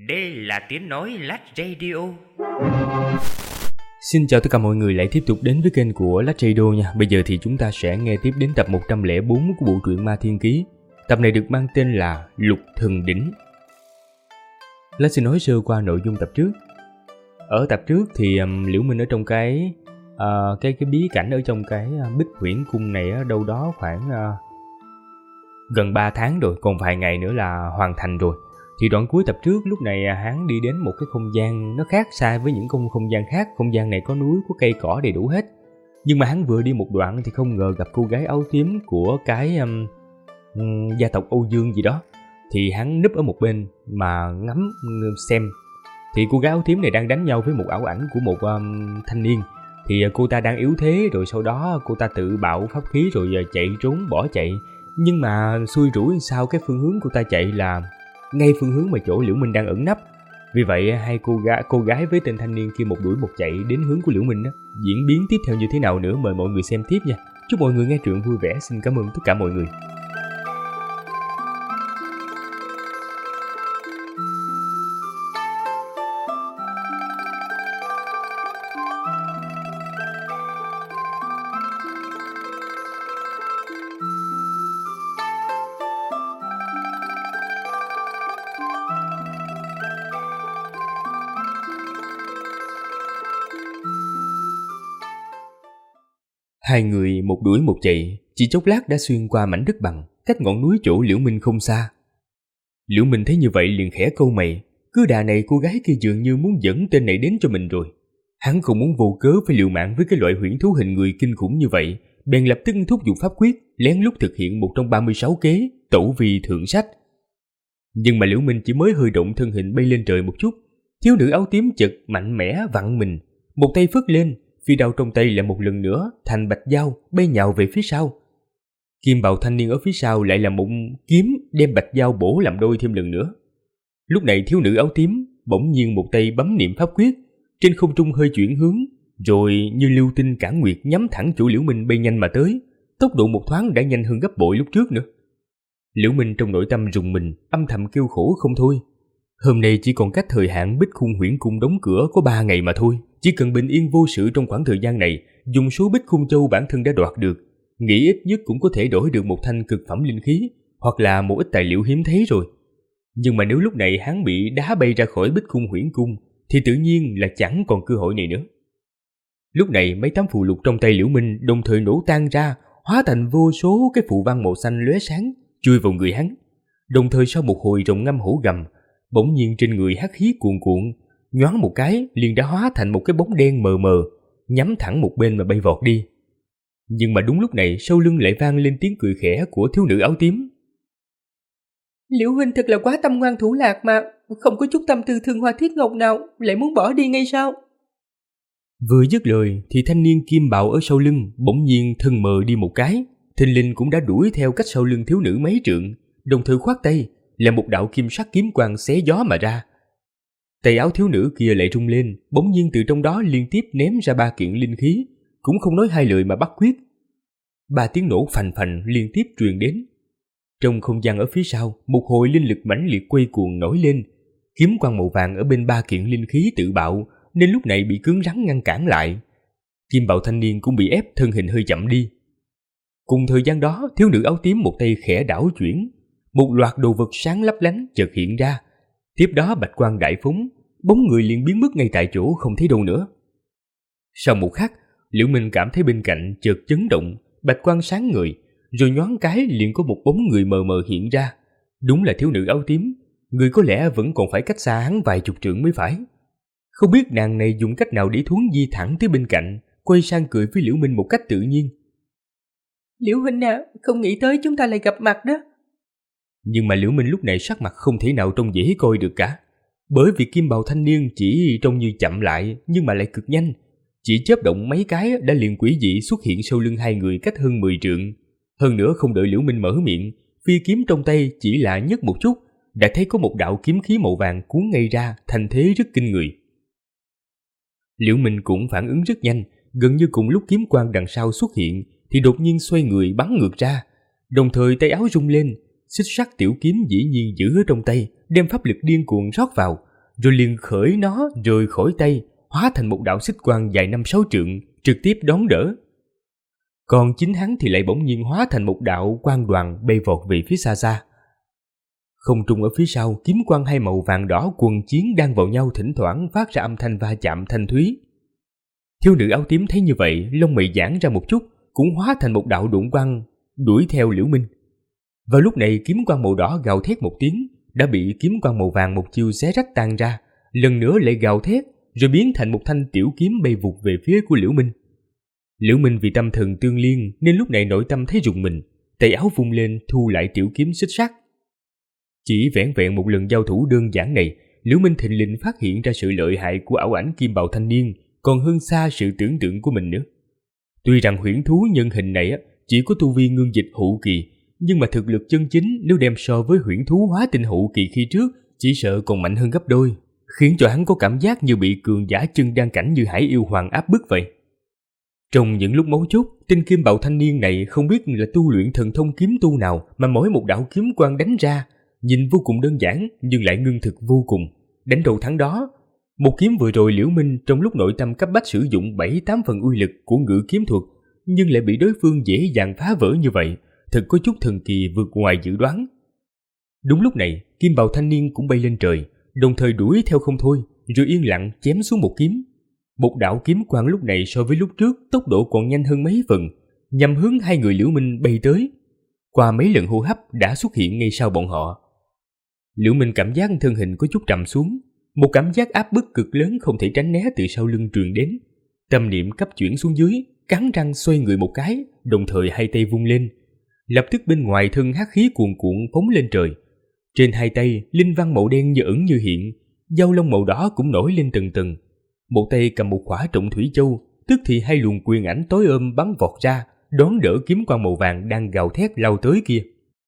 Đây là tiếng nói Lách Radio. Xin chào tất cả mọi người lại tiếp tục đến với kênh của Lách Radio nha. Bây giờ thì chúng ta sẽ nghe tiếp đến tập 104 của bộ truyện Ma Thiên Ký. Tập này được mang tên là Lục Thần Đỉnh. Lách xin nói sơ qua nội dung tập trước. Ở tập trước thì Liễu Minh ở trong cái bí cảnh ở trong cái Bích Huyễn Cung này ở đâu đó khoảng gần 3 tháng rồi, còn vài ngày nữa là hoàn thành rồi. Thì đoạn cuối tập trước lúc này hắn đi đến một cái không gian nó khác xa với những không gian khác. Không gian này có núi, có cây cỏ đầy đủ hết. Nhưng mà hắn vừa đi một đoạn thì không ngờ gặp cô gái áo tím của cái gia tộc Âu Dương gì đó. Thì hắn núp ở một bên mà ngắm xem. Thì cô gái áo tím này đang đánh nhau với một ảo ảnh của một thanh niên. Thì cô ta đang yếu thế, rồi sau đó cô ta tự bạo pháp khí rồi chạy trốn bỏ chạy. Nhưng mà xui rủi sao cái phương hướng cô ta chạy là ngay phương hướng mà chỗ Liễu Minh đang ẩn nấp. Vì vậy hai cô gái với tên thanh niên kia một đuổi một chạy đến hướng của Liễu Minh đó. Diễn biến tiếp theo như thế nào nữa mời mọi người xem tiếp nha. Chúc mọi người nghe truyện vui vẻ. Xin cảm ơn tất cả mọi người. Hai người một đuổi một chạy, chỉ chốc lát đã xuyên qua mảnh đất bằng, cách ngọn núi chỗ Liễu Minh không xa. Liễu Minh thấy như vậy liền khẽ cau mày, cứ đà này cô gái kia dường như muốn dẫn tên này đến cho mình rồi. Hắn không muốn vô cớ phải liều mạng với cái loại huyễn thú hình người kinh khủng như vậy, bèn lập tức thúc giục pháp quyết, lén lút thực hiện một trong 36 kế, tẩu vi thượng sách. Nhưng mà Liễu Minh chỉ mới hơi động thân hình bay lên trời một chút, thiếu nữ áo tím chợt mạnh mẽ vặn mình, một tay phất lên. Phi đao trong tay lại một lần nữa thành bạch dao bay nhào về phía sau. Kim bào thanh niên ở phía sau lại là một kiếm đem bạch dao bổ làm đôi thêm lần nữa. Lúc này thiếu nữ áo tím bỗng nhiên một tay bấm niệm pháp quyết, trên không trung hơi chuyển hướng, rồi như lưu tinh cản nguyệt nhắm thẳng chỗ Liễu Minh bay nhanh mà tới, tốc độ một thoáng đã nhanh hơn gấp bội lúc trước nữa. Liễu Minh trong nội tâm rùng mình, âm thầm kêu khổ không thôi. Hôm nay chỉ còn cách thời hạn Bích Khung Huyễn Cung đóng cửa có 3 ngày mà thôi. Chỉ cần bình yên vô sự trong khoảng thời gian này, dùng số Bích Khung Châu bản thân đã đoạt được, nghĩ ít nhất cũng có thể đổi được một thanh cực phẩm linh khí, hoặc là một ít tài liệu hiếm thấy rồi. Nhưng mà nếu lúc này hắn bị đá bay ra khỏi Bích Khung Huyễn Cung, thì tự nhiên là chẳng còn cơ hội này nữa. Lúc này mấy tấm phù lục trong tay Liễu Minh đồng thời nổ tan ra, hóa thành vô số cái phù văn màu xanh lóe sáng, chui vào người hắn. Đồng thời sau một hồi rồng ngâm hổ gầm, bỗng nhiên trên người hắc khí cuồn cuộn, nhoáng một cái liền đã hóa thành một cái bóng đen mờ mờ, nhắm thẳng một bên mà bay vọt đi. Nhưng mà đúng lúc này sau lưng lại vang lên tiếng cười khẽ của thiếu nữ áo tím. Liễu huynh thật là quá tâm ngoan thủ lạc mà, không có chút tâm tư thương hoa thiết ngọc nào, lại muốn bỏ đi ngay sao? Vừa dứt lời thì thanh niên kim bào ở sau lưng bỗng nhiên thân mờ đi một cái, thình lình cũng đã đuổi theo cách sau lưng thiếu nữ mấy trượng, đồng thời khoát tay là một đạo kim sắc kiếm quang xé gió mà ra. Tay áo thiếu nữ kia lại rung lên, bỗng nhiên từ trong đó liên tiếp ném ra 3 kiện linh khí, cũng không nói hai lời mà bắt quyết. 3 tiếng nổ phành phành liên tiếp truyền đến. Trong không gian ở phía sau, một hồi linh lực mãnh liệt quay cuồng nổi lên, kiếm quang màu vàng ở bên 3 kiện linh khí tự bạo, nên lúc này bị cứng rắn ngăn cản lại. Kim bào thanh niên cũng bị ép thân hình hơi chậm đi. Cùng thời gian đó, thiếu nữ áo tím một tay khẽ đảo chuyển, một loạt đồ vật sáng lấp lánh chợt hiện ra. Tiếp đó bạch quang đại phóng, bóng người liền biến mất ngay tại chỗ không thấy đâu nữa. Sau một khắc, Liễu Minh cảm thấy bên cạnh chợt chấn động, bạch quang sáng ngời, rồi nhoáng cái liền có một bóng người mờ mờ hiện ra. Đúng là thiếu nữ áo tím, người có lẽ vẫn còn phải cách xa hắn vài chục trượng mới phải. Không biết nàng này dùng cách nào để thuấn di thẳng tới bên cạnh, quay sang cười với Liễu Minh một cách tự nhiên. Liễu huynh à, không nghĩ tới chúng ta lại gặp mặt đó. Nhưng mà Liễu Minh lúc này sắc mặt không thể nào trông dễ coi được cả, bởi vì kim bào thanh niên chỉ trông như chậm lại nhưng mà lại cực nhanh, chỉ chớp động mấy cái đã liền quỷ dị xuất hiện sau lưng hai người cách hơn 10 trượng. Hơn nữa không đợi Liễu Minh mở miệng, phi kiếm trong tay chỉ là nhấc một chút, đã thấy có một đạo kiếm khí màu vàng cuốn ngay ra, thành thế rất kinh người. Liễu Minh cũng phản ứng rất nhanh, gần như cùng lúc kiếm quang đằng sau xuất hiện thì đột nhiên xoay người bắn ngược ra, đồng thời tay áo rung lên, xích sắt tiểu kiếm dĩ nhiên giữ ở trong tay, đem pháp lực điên cuồng rót vào, rồi liền khởi nó rời khỏi tay, hóa thành một đạo xích quang dài 5-6 trượng, trực tiếp đón đỡ. Còn chính hắn thì lại bỗng nhiên hóa thành một đạo quang đoàn bay vọt về phía xa xa. Không trung ở phía sau, kiếm quang hai màu vàng đỏ quần chiến đang vào nhau, thỉnh thoảng phát ra âm thanh va chạm thanh thúy. Thiếu nữ áo tím thấy như vậy, lông mày giãn ra một chút, cũng hóa thành một đạo đụng quang đuổi theo Liễu Minh. Vào lúc này, kiếm quang màu đỏ gào thét một tiếng, đã bị kiếm quang màu vàng một chiêu xé rách tan ra, lần nữa lại gào thét, rồi biến thành một thanh tiểu kiếm bay vụt về phía của Liễu Minh. Liễu Minh vì tâm thần tương liên nên lúc này nội tâm thấy rùng mình, tay áo vung lên thu lại tiểu kiếm xích sắt. Chỉ vẻn vẹn một lần giao thủ đơn giản này, Liễu Minh thình lình phát hiện ra sự lợi hại của ảo ảnh kim bào thanh niên còn hơn xa sự tưởng tượng của mình nữa. Tuy rằng huyễn thú nhân hình này chỉ có tu vi ngưng dịch hậu kỳ, nhưng mà thực lực chân chính nếu đem so với huyễn thú hóa tinh hậu kỳ khi trước, chỉ sợ còn mạnh hơn gấp đôi, khiến cho hắn có cảm giác như bị cường giả chân đan cảnh như Hải Yêu Hoàng áp bức vậy. Trong những lúc mấu chốt, tên kim bào thanh niên này không biết là tu luyện thần thông kiếm tu nào mà mỗi một đạo kiếm quang đánh ra, nhìn vô cùng đơn giản nhưng lại ngưng thực vô cùng, đánh đầu thắng đó. Một kiếm vừa rồi Liễu Minh trong lúc nội tâm cấp bách sử dụng 7-8 phần uy lực của ngự kiếm thuật, nhưng lại bị đối phương dễ dàng phá vỡ như vậy, thật có chút thần kỳ vượt ngoài dự đoán. Đúng lúc này, kim bào thanh niên cũng bay lên trời, đồng thời đuổi theo không thôi, rồi yên lặng chém xuống một kiếm. Một đạo kiếm quang lúc này so với lúc trước tốc độ còn nhanh hơn mấy phần, nhằm hướng hai người Liễu Minh bay tới. Qua mấy lần hô hấp đã xuất hiện ngay sau bọn họ. Liễu Minh cảm giác thân hình có chút trầm xuống, một cảm giác áp bức cực lớn không thể tránh né từ sau lưng truyền đến. Tâm niệm cấp chuyển xuống dưới, cắn răng xoay người một cái, đồng thời hai tay vung lên. Lập tức bên ngoài thân hắc khí cuồn cuộn phóng lên trời. Trên hai tay, linh văn màu đen như ẩn như hiện, dao lông màu đỏ cũng nổi lên từng tầng. Một tay cầm một khỏa trọng thủy châu, tức thì hai luồng quyền ảnh tối ôm bắn vọt ra, đón đỡ kiếm quang màu vàng đang gào thét lao tới kia.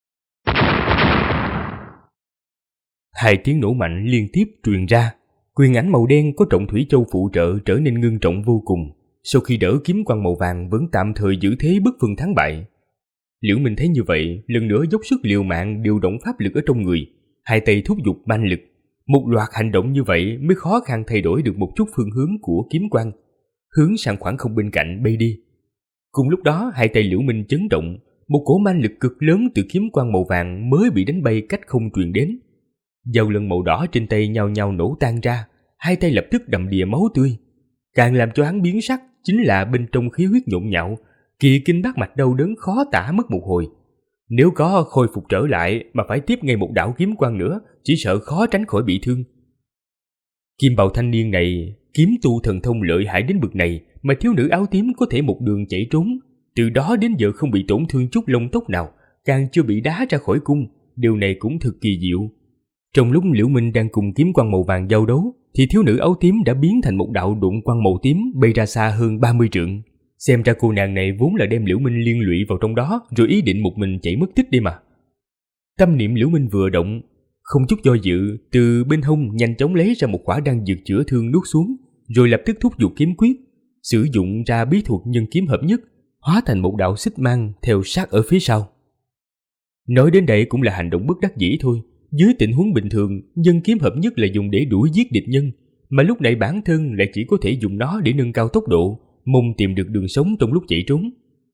Hai tiếng nổ mạnh liên tiếp truyền ra, quyền ảnh màu đen có trọng thủy châu phụ trợ trở nên ngưng trọng vô cùng. Sau khi đỡ kiếm quang màu vàng vẫn tạm thời giữ thế bất phân thắng bại. Liễu Minh thấy như vậy, lần nữa dốc sức liều mạng điều động pháp lực ở trong người, hai tay thúc giục manh lực. Một loạt hành động như vậy mới khó khăn thay đổi được một chút phương hướng của kiếm quang, hướng sang khoảng không bên cạnh bay đi. Cùng lúc đó, hai tay Liễu Minh chấn động, một cỗ manh lực cực lớn từ kiếm quang màu vàng mới bị đánh bay cách không truyền đến. Dao lân màu đỏ trên tay nhao nhao nổ tan ra, hai tay lập tức đầm đìa máu tươi. Càng làm cho hắn biến sắc chính là bên trong khí huyết nhộn nhạo, kỳ kinh bát mạch đau đớn khó tả mất một hồi. Nếu có khôi phục trở lại mà phải tiếp ngay một đạo kiếm quang nữa, chỉ sợ khó tránh khỏi bị thương. Kim bào thanh niên này kiếm tu thần thông lợi hại đến bực này mà thiếu nữ áo tím có thể một đường chạy trốn, từ đó đến giờ không bị tổn thương chút lông tóc nào, càng chưa bị đá ra khỏi cung, điều này cũng thực kỳ diệu. Trong lúc Liễu Minh đang cùng kiếm quang màu vàng giao đấu, thì thiếu nữ áo tím đã biến thành một đạo đụng quang màu tím bay ra xa hơn 30 trượng. Xem ra cô nàng này vốn là đem Liễu Minh liên lụy vào trong đó, rồi ý định một mình chạy mất tích đi mà. Tâm niệm Liễu Minh vừa động, không chút do dự, từ bên hông nhanh chóng lấy ra một quả đan dược chữa thương nuốt xuống, rồi lập tức thúc giục kiếm quyết, sử dụng ra bí thuật nhân kiếm hợp nhất, hóa thành một đạo xích mang theo sát ở phía sau. Nói đến đây cũng là hành động bất đắc dĩ thôi. Dưới tình huống bình thường, nhân kiếm hợp nhất là dùng để đuổi giết địch nhân, mà lúc này bản thân lại chỉ có thể dùng nó để nâng cao tốc độ, mong tìm được đường sống trong lúc chạy trốn.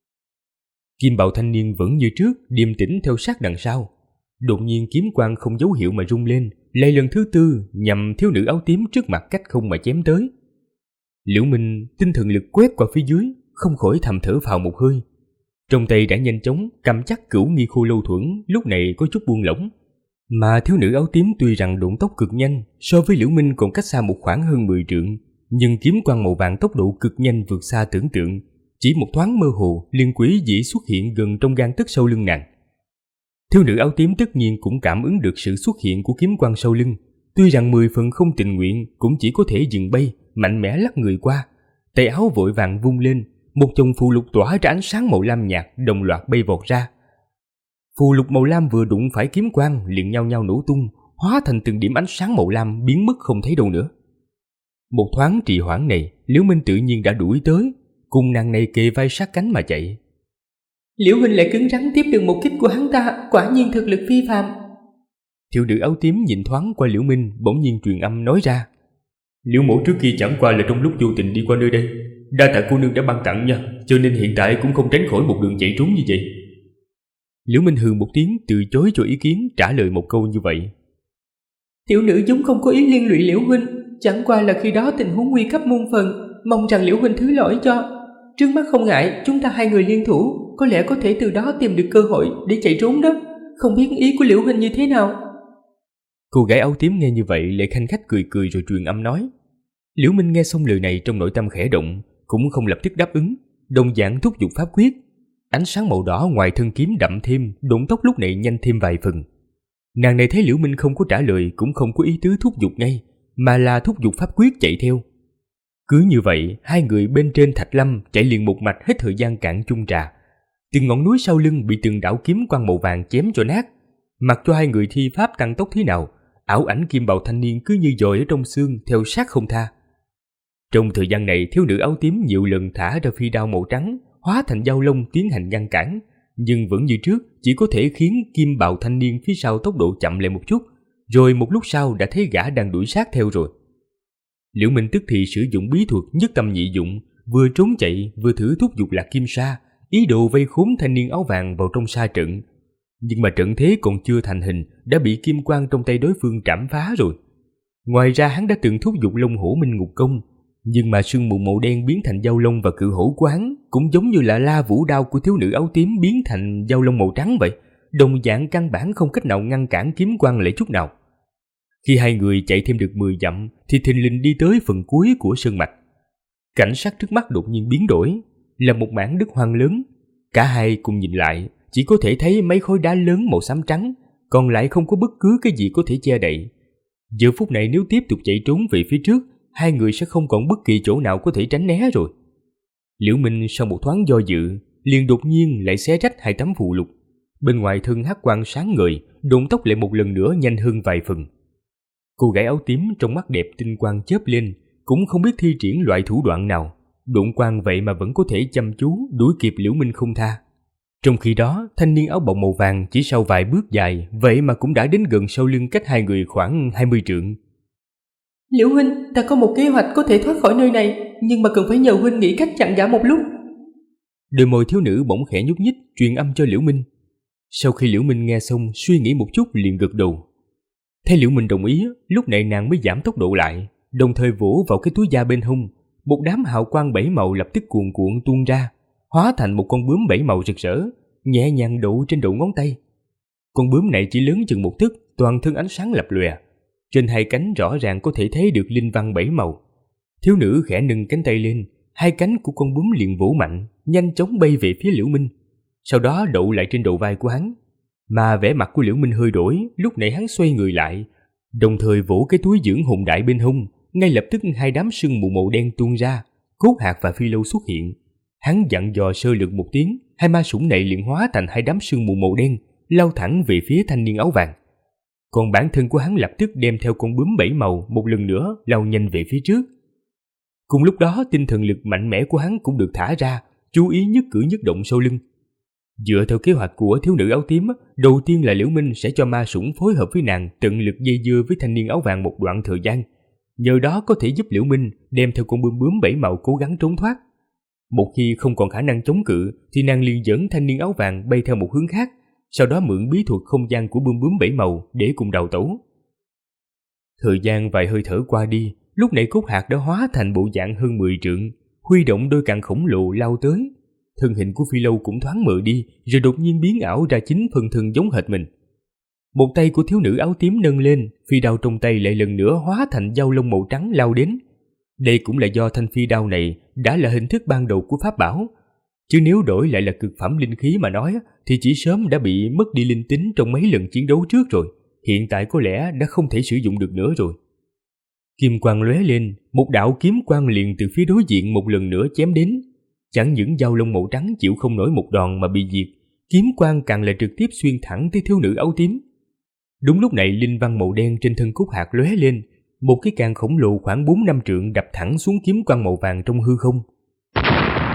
Kim bào thanh niên vẫn như trước, điềm tĩnh theo sát đằng sau. Đột nhiên kiếm quang không dấu hiệu mà rung lên, lại lần thứ tư nhằm thiếu nữ áo tím trước mặt cách không mà chém tới. Liễu Minh tinh thần lực quét qua phía dưới, không khỏi thầm thở phào một hơi. Trong tay đã nhanh chóng cầm chắc cửu nghi khô lâu thuẫn, lúc này có chút buông lỏng. Mà thiếu nữ áo tím tuy rằng độn tốc cực nhanh, so với Liễu Minh còn cách xa một khoảng hơn 10 trượng, nhưng kiếm quang màu vàng tốc độ cực nhanh vượt xa tưởng tượng, chỉ một thoáng mơ hồ liền quỷ dị xuất hiện gần trong gang tấc sau lưng nàng. Thiếu nữ áo tím tất nhiên cũng cảm ứng được sự xuất hiện của kiếm quang sau lưng, tuy rằng 10 phần không tình nguyện cũng chỉ có thể dừng bay, mạnh mẽ lắc người qua, tay áo vội vàng vung lên, một chồng phù lục tỏa ra ánh sáng màu lam nhạt đồng loạt bay vọt ra. Phù lục màu lam vừa đụng phải kiếm quang liền nhau nhau nổ tung, hóa thành từng điểm ánh sáng màu lam biến mất không thấy đâu nữa. Một thoáng trì hoãn này, Liễu Minh tự nhiên đã đuổi tới, cùng nàng này kề vai sát cánh mà chạy. Liễu huynh lại cứng rắn tiếp được một kích của hắn ta, quả nhiên thực lực phi phàm. Thiếu nữ áo tím nhìn thoáng qua Liễu Minh, bỗng nhiên truyền âm nói ra: Liễu mẫu trước kia chẳng qua là trong lúc vô tình đi qua nơi đây, đa tạ cô nương đã ban tặng nha, cho nên hiện tại cũng không tránh khỏi một đường chạy trốn như vậy. Liễu Minh hừ một tiếng, từ chối cho ý kiến, trả lời một câu như vậy. Tiểu nữ vốn không có ý liên lụy Liễu huynh, chẳng qua là khi đó tình huống nguy cấp muôn phần, mong rằng Liễu huynh thứ lỗi cho. Trước mắt không ngại, chúng ta hai người liên thủ, có lẽ có thể từ đó tìm được cơ hội để chạy trốn đó. Không biết ý của Liễu huynh như thế nào? Cô gái áo tím nghe như vậy lại khanh khách cười cười rồi truyền âm nói. Liễu Minh nghe xong lời này trong nội tâm khẽ động, cũng không lập tức đáp ứng, đồng dạng thúc giục pháp quyết. Ánh sáng màu đỏ ngoài thân kiếm đậm thêm, độn tốc lúc này nhanh thêm vài phần. Nàng này thấy Liễu Minh không có trả lời, cũng không có ý tứ thúc giục ngay, mà là thúc giục pháp quyết chạy theo. Cứ như vậy, hai người bên trên Thạch Lâm chạy liền một mạch hết thời gian cạn chung trà. Từng ngọn núi sau lưng bị từng đạo kiếm quang màu vàng chém cho nát. Mặc cho hai người thi pháp tăng tốc thế nào, ảo ảnh kim bào thanh niên cứ như dòi ở trong xương theo sát không tha. Trong thời gian này, thiếu nữ áo tím nhiều lần thả ra phi đao màu trắng, hóa thành dao long tiến hành ngăn cản, nhưng vẫn như trước, chỉ có thể khiến kim bào thanh niên phía sau tốc độ chậm lại một chút, rồi một lúc sau đã thấy gã đang đuổi sát theo rồi. Liễu Minh tức thì sử dụng bí thuật nhất tâm nhị dụng, vừa trốn chạy vừa thử thúc giục Lạc Kim Sa, ý đồ vây khốn thanh niên áo vàng vào trong sa trận. Nhưng mà trận thế còn chưa thành hình đã bị kim quang trong tay đối phương trảm phá rồi. Ngoài ra hắn đã từng thúc giục Long Hổ Minh Ngục Công, nhưng mà sương mù màu đen biến thành dao long và cự hổ của hắn cũng giống như là la vũ đao của thiếu nữ áo tím biến thành dao long màu trắng vậy, đồng dạng căn bản không cách nào ngăn cản kiếm quang lại chút nào. Khi hai người chạy thêm được 10 dặm thì thình lình đi tới phần cuối của sơn mạch. Cảnh sắc trước mắt đột nhiên biến đổi, là một mảng đất hoang lớn. Cả hai cùng nhìn lại, chỉ có thể thấy mấy khối đá lớn màu xám trắng, còn lại không có bất cứ cái gì có thể che đậy. Giờ phút này nếu tiếp tục chạy trốn về phía trước, hai người sẽ không còn bất kỳ chỗ nào có thể tránh né rồi. Liễu Minh sau một thoáng do dự, liền đột nhiên lại xé rách hai tấm phù lục. Bên ngoài thân hắc quang sáng ngời, độn tốc lại một lần nữa nhanh hơn vài phần. Cô gái áo tím trong mắt đẹp tinh quang chớp lên, cũng không biết thi triển loại thủ đoạn nào, độn quang vậy mà vẫn có thể chăm chú đuổi kịp Liễu Minh không tha. Trong khi đó, thanh niên áo bào màu vàng chỉ sau vài bước dài, vậy mà cũng đã đến gần sau lưng cách hai người khoảng 20 trượng. Liễu huynh, ta có một kế hoạch có thể thoát khỏi nơi này, nhưng mà cần phải nhờ huynh nghĩ cách chặn gã một lúc. Đôi môi thiếu nữ bỗng khẽ nhúc nhích, truyền âm cho Liễu Minh. Sau khi Liễu Minh nghe xong, suy nghĩ một chút liền gật đầu. Thấy Liễu Minh đồng ý, lúc này nàng mới giảm tốc độ lại, đồng thời vỗ vào cái túi da bên hông. Một đám hào quang bảy màu lập tức cuồn cuộn tuôn ra, hóa thành một con bướm bảy màu rực rỡ, nhẹ nhàng đậu trên đầu ngón tay. Con bướm này chỉ lớn chừng một tấc, toàn thân ánh sáng lập lòe. Trên hai cánh rõ ràng có thể thấy được linh văn bảy màu. Thiếu nữ khẽ nâng cánh tay lên, hai cánh của con bướm liền vỗ mạnh, nhanh chóng bay về phía Liễu Minh. Sau đó đậu lại trên đầu vai của hắn. Mà vẻ mặt của Liễu Minh hơi đổi, lúc nãy hắn xoay người lại, đồng thời vỗ cái túi dưỡng hồn đại bên hông. Ngay lập tức hai đám sương mù màu đen tuôn ra, Cốt Hạc và Phi Lâu xuất hiện. Hắn dặn dò sơ lược một tiếng, hai ma sủng này liền hóa thành hai đám sương mù màu đen, lao thẳng về phía thanh niên áo vàng. Còn bản thân của hắn lập tức đem theo con bướm bảy màu một lần nữa lao nhanh về phía trước. Cùng lúc đó, tinh thần lực mạnh mẽ của hắn cũng được thả ra, chú ý nhất cử nhất động sau lưng. Dựa theo kế hoạch của thiếu nữ áo tím, đầu tiên là Liễu Minh sẽ cho ma sủng phối hợp với nàng tận lực dây dưa với thanh niên áo vàng một đoạn thời gian. Nhờ đó có thể giúp Liễu Minh đem theo con bướm bảy màu cố gắng trốn thoát. Một khi không còn khả năng chống cự thì nàng liền dẫn thanh niên áo vàng bay theo một hướng khác, sau đó mượn bí thuật không gian của bướm bảy màu để cùng đào tẩu. Thời gian vài hơi thở qua đi, lúc này Cốt Hạc đã hóa thành bộ dạng hơn 10 trượng, huy động đôi càn khổng lồ lao tới. Thân hình của Phi Lâu cũng thoáng mờ đi, rồi đột nhiên biến ảo ra chính phần thân giống hệt mình. Một tay của thiếu nữ áo tím nâng lên, phi đao trong tay lại lần nữa hóa thành dao lông màu trắng lao đến. Đây cũng là do thanh phi đao này đã là hình thức ban đầu của pháp bảo, chứ nếu đổi lại là cực phẩm linh khí mà nói thì chỉ sớm đã bị mất đi linh tính trong mấy lần chiến đấu trước rồi, hiện tại có lẽ đã không thể sử dụng được nữa rồi. Kim quang lóe lên, một đạo kiếm quang liền từ phía đối diện một lần nữa chém đến. Chẳng những dao lông màu trắng chịu không nổi một đòn mà bị diệt, kiếm quang càng là trực tiếp xuyên thẳng tới thiếu nữ áo tím. Đúng lúc này linh văn màu đen trên thân Cốt Hạc lóe lên, một cái càng khổng lồ khoảng 4-5 trượng đập thẳng xuống kiếm quang màu vàng trong hư không.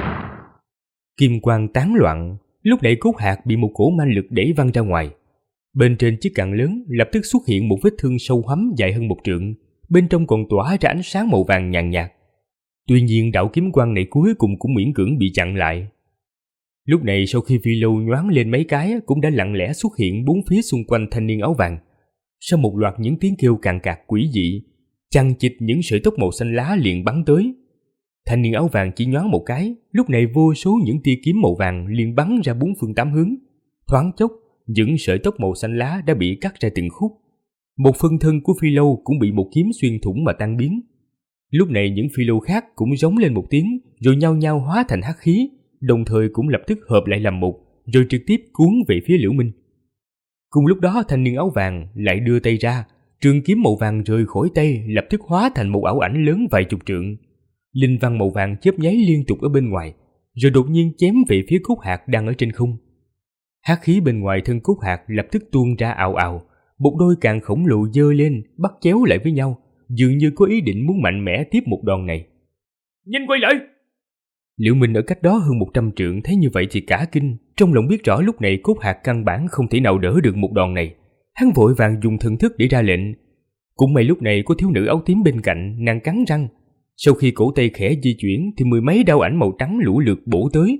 Kim quang tán loạn, lúc này Cốt Hạc bị một cổ man lực đẩy văng ra ngoài. Bên trên chiếc cạn lớn lập tức xuất hiện một vết thương sâu hoắm dài hơn 1 trượng, bên trong còn tỏa ra ánh sáng màu vàng nhàn nhạt. Tuy nhiên đạo kiếm quang này cuối cùng cũng miễn cưỡng bị chặn lại. Lúc này sau khi phi lâu nhoáng lên mấy cái cũng đã lặng lẽ xuất hiện bốn phía xung quanh thanh niên áo vàng. Sau một loạt những tiếng kêu càn cạc quỷ dị, chằng chịt những sợi tóc màu xanh lá liền bắn tới. Thanh niên áo vàng chỉ nhoáng một cái, lúc này vô số những tia kiếm màu vàng liền bắn ra 4 phương 8 hướng. Thoáng chốc, những sợi tóc màu xanh lá đã bị cắt ra từng khúc. Một phân thân của phi lâu cũng bị một kiếm xuyên thủng mà tan biến. Lúc này những phi lâu khác cũng rống lên một tiếng, rồi nhao nhao hóa thành hắc khí, đồng thời cũng lập tức hợp lại làm một, rồi trực tiếp cuốn về phía Liễu Minh. Cùng lúc đó thanh niên áo vàng lại đưa tay ra, trường kiếm màu vàng rời khỏi tay lập tức hóa thành một ảo ảnh lớn vài chục trượng. Linh văn màu vàng chớp nháy liên tục ở bên ngoài, rồi đột nhiên chém về phía cốt hạt đang ở trên không. Hắc khí bên ngoài thân cốt hạt lập tức tuôn ra ào ào, một đôi càng khổng lồ giơ lên bắt chéo lại với nhau, dường như có ý định muốn mạnh mẽ tiếp một đòn này. Nhanh quay lại! Liễu Minh ở cách đó hơn 100 trượng thấy như vậy thì cả kinh, trong lòng biết rõ lúc này cốt hạt căn bản không thể nào đỡ được một đòn này. Hắn vội vàng dùng thần thức để ra lệnh. Cũng may lúc này có thiếu nữ áo tím bên cạnh, nàng cắn răng. Sau khi cổ tay khẽ di chuyển thì 10 mấy đao ảnh màu trắng lũ lượt bổ tới.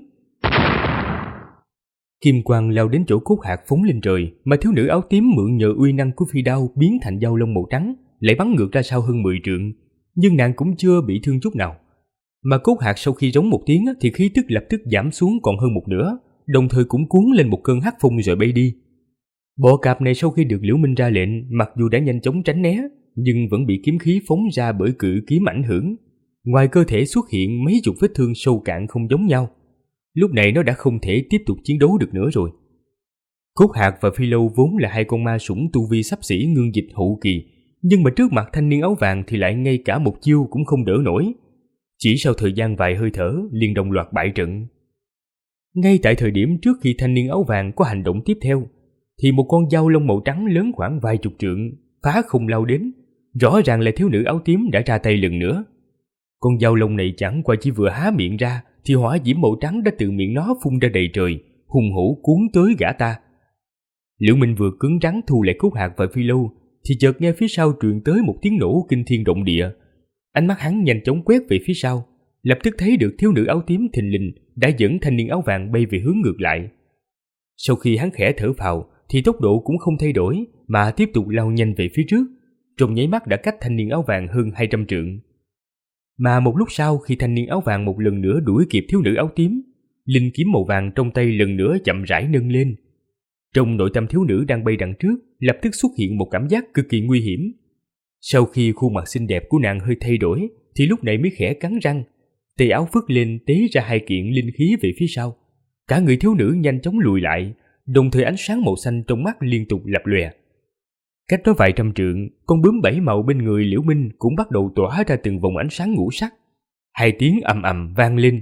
Kim quang lao đến chỗ cốt hạt phóng lên trời, mà thiếu nữ áo tím mượn nhờ uy năng của phi đao biến thành dao lông màu trắng, lại bắn ngược ra sau hơn 10 trượng, nhưng nàng cũng chưa bị thương chút nào. Mà cốt hạt sau khi rống một tiếng thì khí tức lập tức giảm xuống còn hơn một nửa, đồng thời cũng cuốn lên một cơn hắc phong rồi bay đi. Bọ cạp này sau khi được Liễu Minh ra lệnh, mặc dù đã nhanh chóng tránh né, nhưng vẫn bị kiếm khí phóng ra bởi cự kiếm ảnh hưởng. Ngoài cơ thể xuất hiện mấy chục vết thương sâu cạn không giống nhau. Lúc này nó đã không thể tiếp tục chiến đấu được nữa rồi. Cốt hạt và phi lâu vốn là hai con ma sủng tu vi xấp xỉ ngưng dịch hậu kỳ, nhưng mà trước mặt thanh niên áo vàng thì lại ngay cả một chiêu cũng không đỡ nổi. Chỉ sau thời gian vài hơi thở liền đồng loạt bại trận. Ngay tại thời điểm trước khi thanh niên áo vàng có hành động tiếp theo, thì một con dao lông màu trắng lớn khoảng vài chục trượng phá không lao đến. Rõ ràng là thiếu nữ áo tím đã ra tay lần nữa. Con dao lông này chẳng qua chỉ vừa há miệng ra thì hỏa diễm màu trắng đã từ miệng nó phun ra đầy trời, hùng hổ cuốn tới gã ta. Liễu Minh vừa cứng rắn thu lại cốt hạt và phi lâu thì chợt nghe phía sau truyền tới một tiếng nổ kinh thiên động địa. Ánh mắt hắn nhanh chóng quét về phía sau, lập tức thấy được thiếu nữ áo tím thình lình đã dẫn thanh niên áo vàng bay về hướng ngược lại. Sau khi hắn khẽ thở phào thì tốc độ cũng không thay đổi mà tiếp tục lao nhanh về phía trước, trong nháy mắt đã cách thanh niên áo vàng hơn 200 trượng. Mà một lúc sau khi thanh niên áo vàng một lần nữa đuổi kịp thiếu nữ áo tím, linh kiếm màu vàng trong tay lần nữa chậm rãi nâng lên. Trong nội tâm thiếu nữ đang bay đằng trước lập tức xuất hiện một cảm giác cực kỳ nguy hiểm. Sau khi khuôn mặt xinh đẹp của nàng hơi thay đổi thì lúc này mới khẽ cắn răng, tay áo phất lên tế ra 2 kiện linh khí về phía sau. Cả người thiếu nữ nhanh chóng lùi lại, đồng thời ánh sáng màu xanh trong mắt liên tục lập lòe. Cách đó vài trăm trượng, con bướm 7 màu bên người Liễu Minh cũng bắt đầu tỏa ra từng vòng ánh sáng ngũ sắc. 2 tiếng ầm ầm vang lên.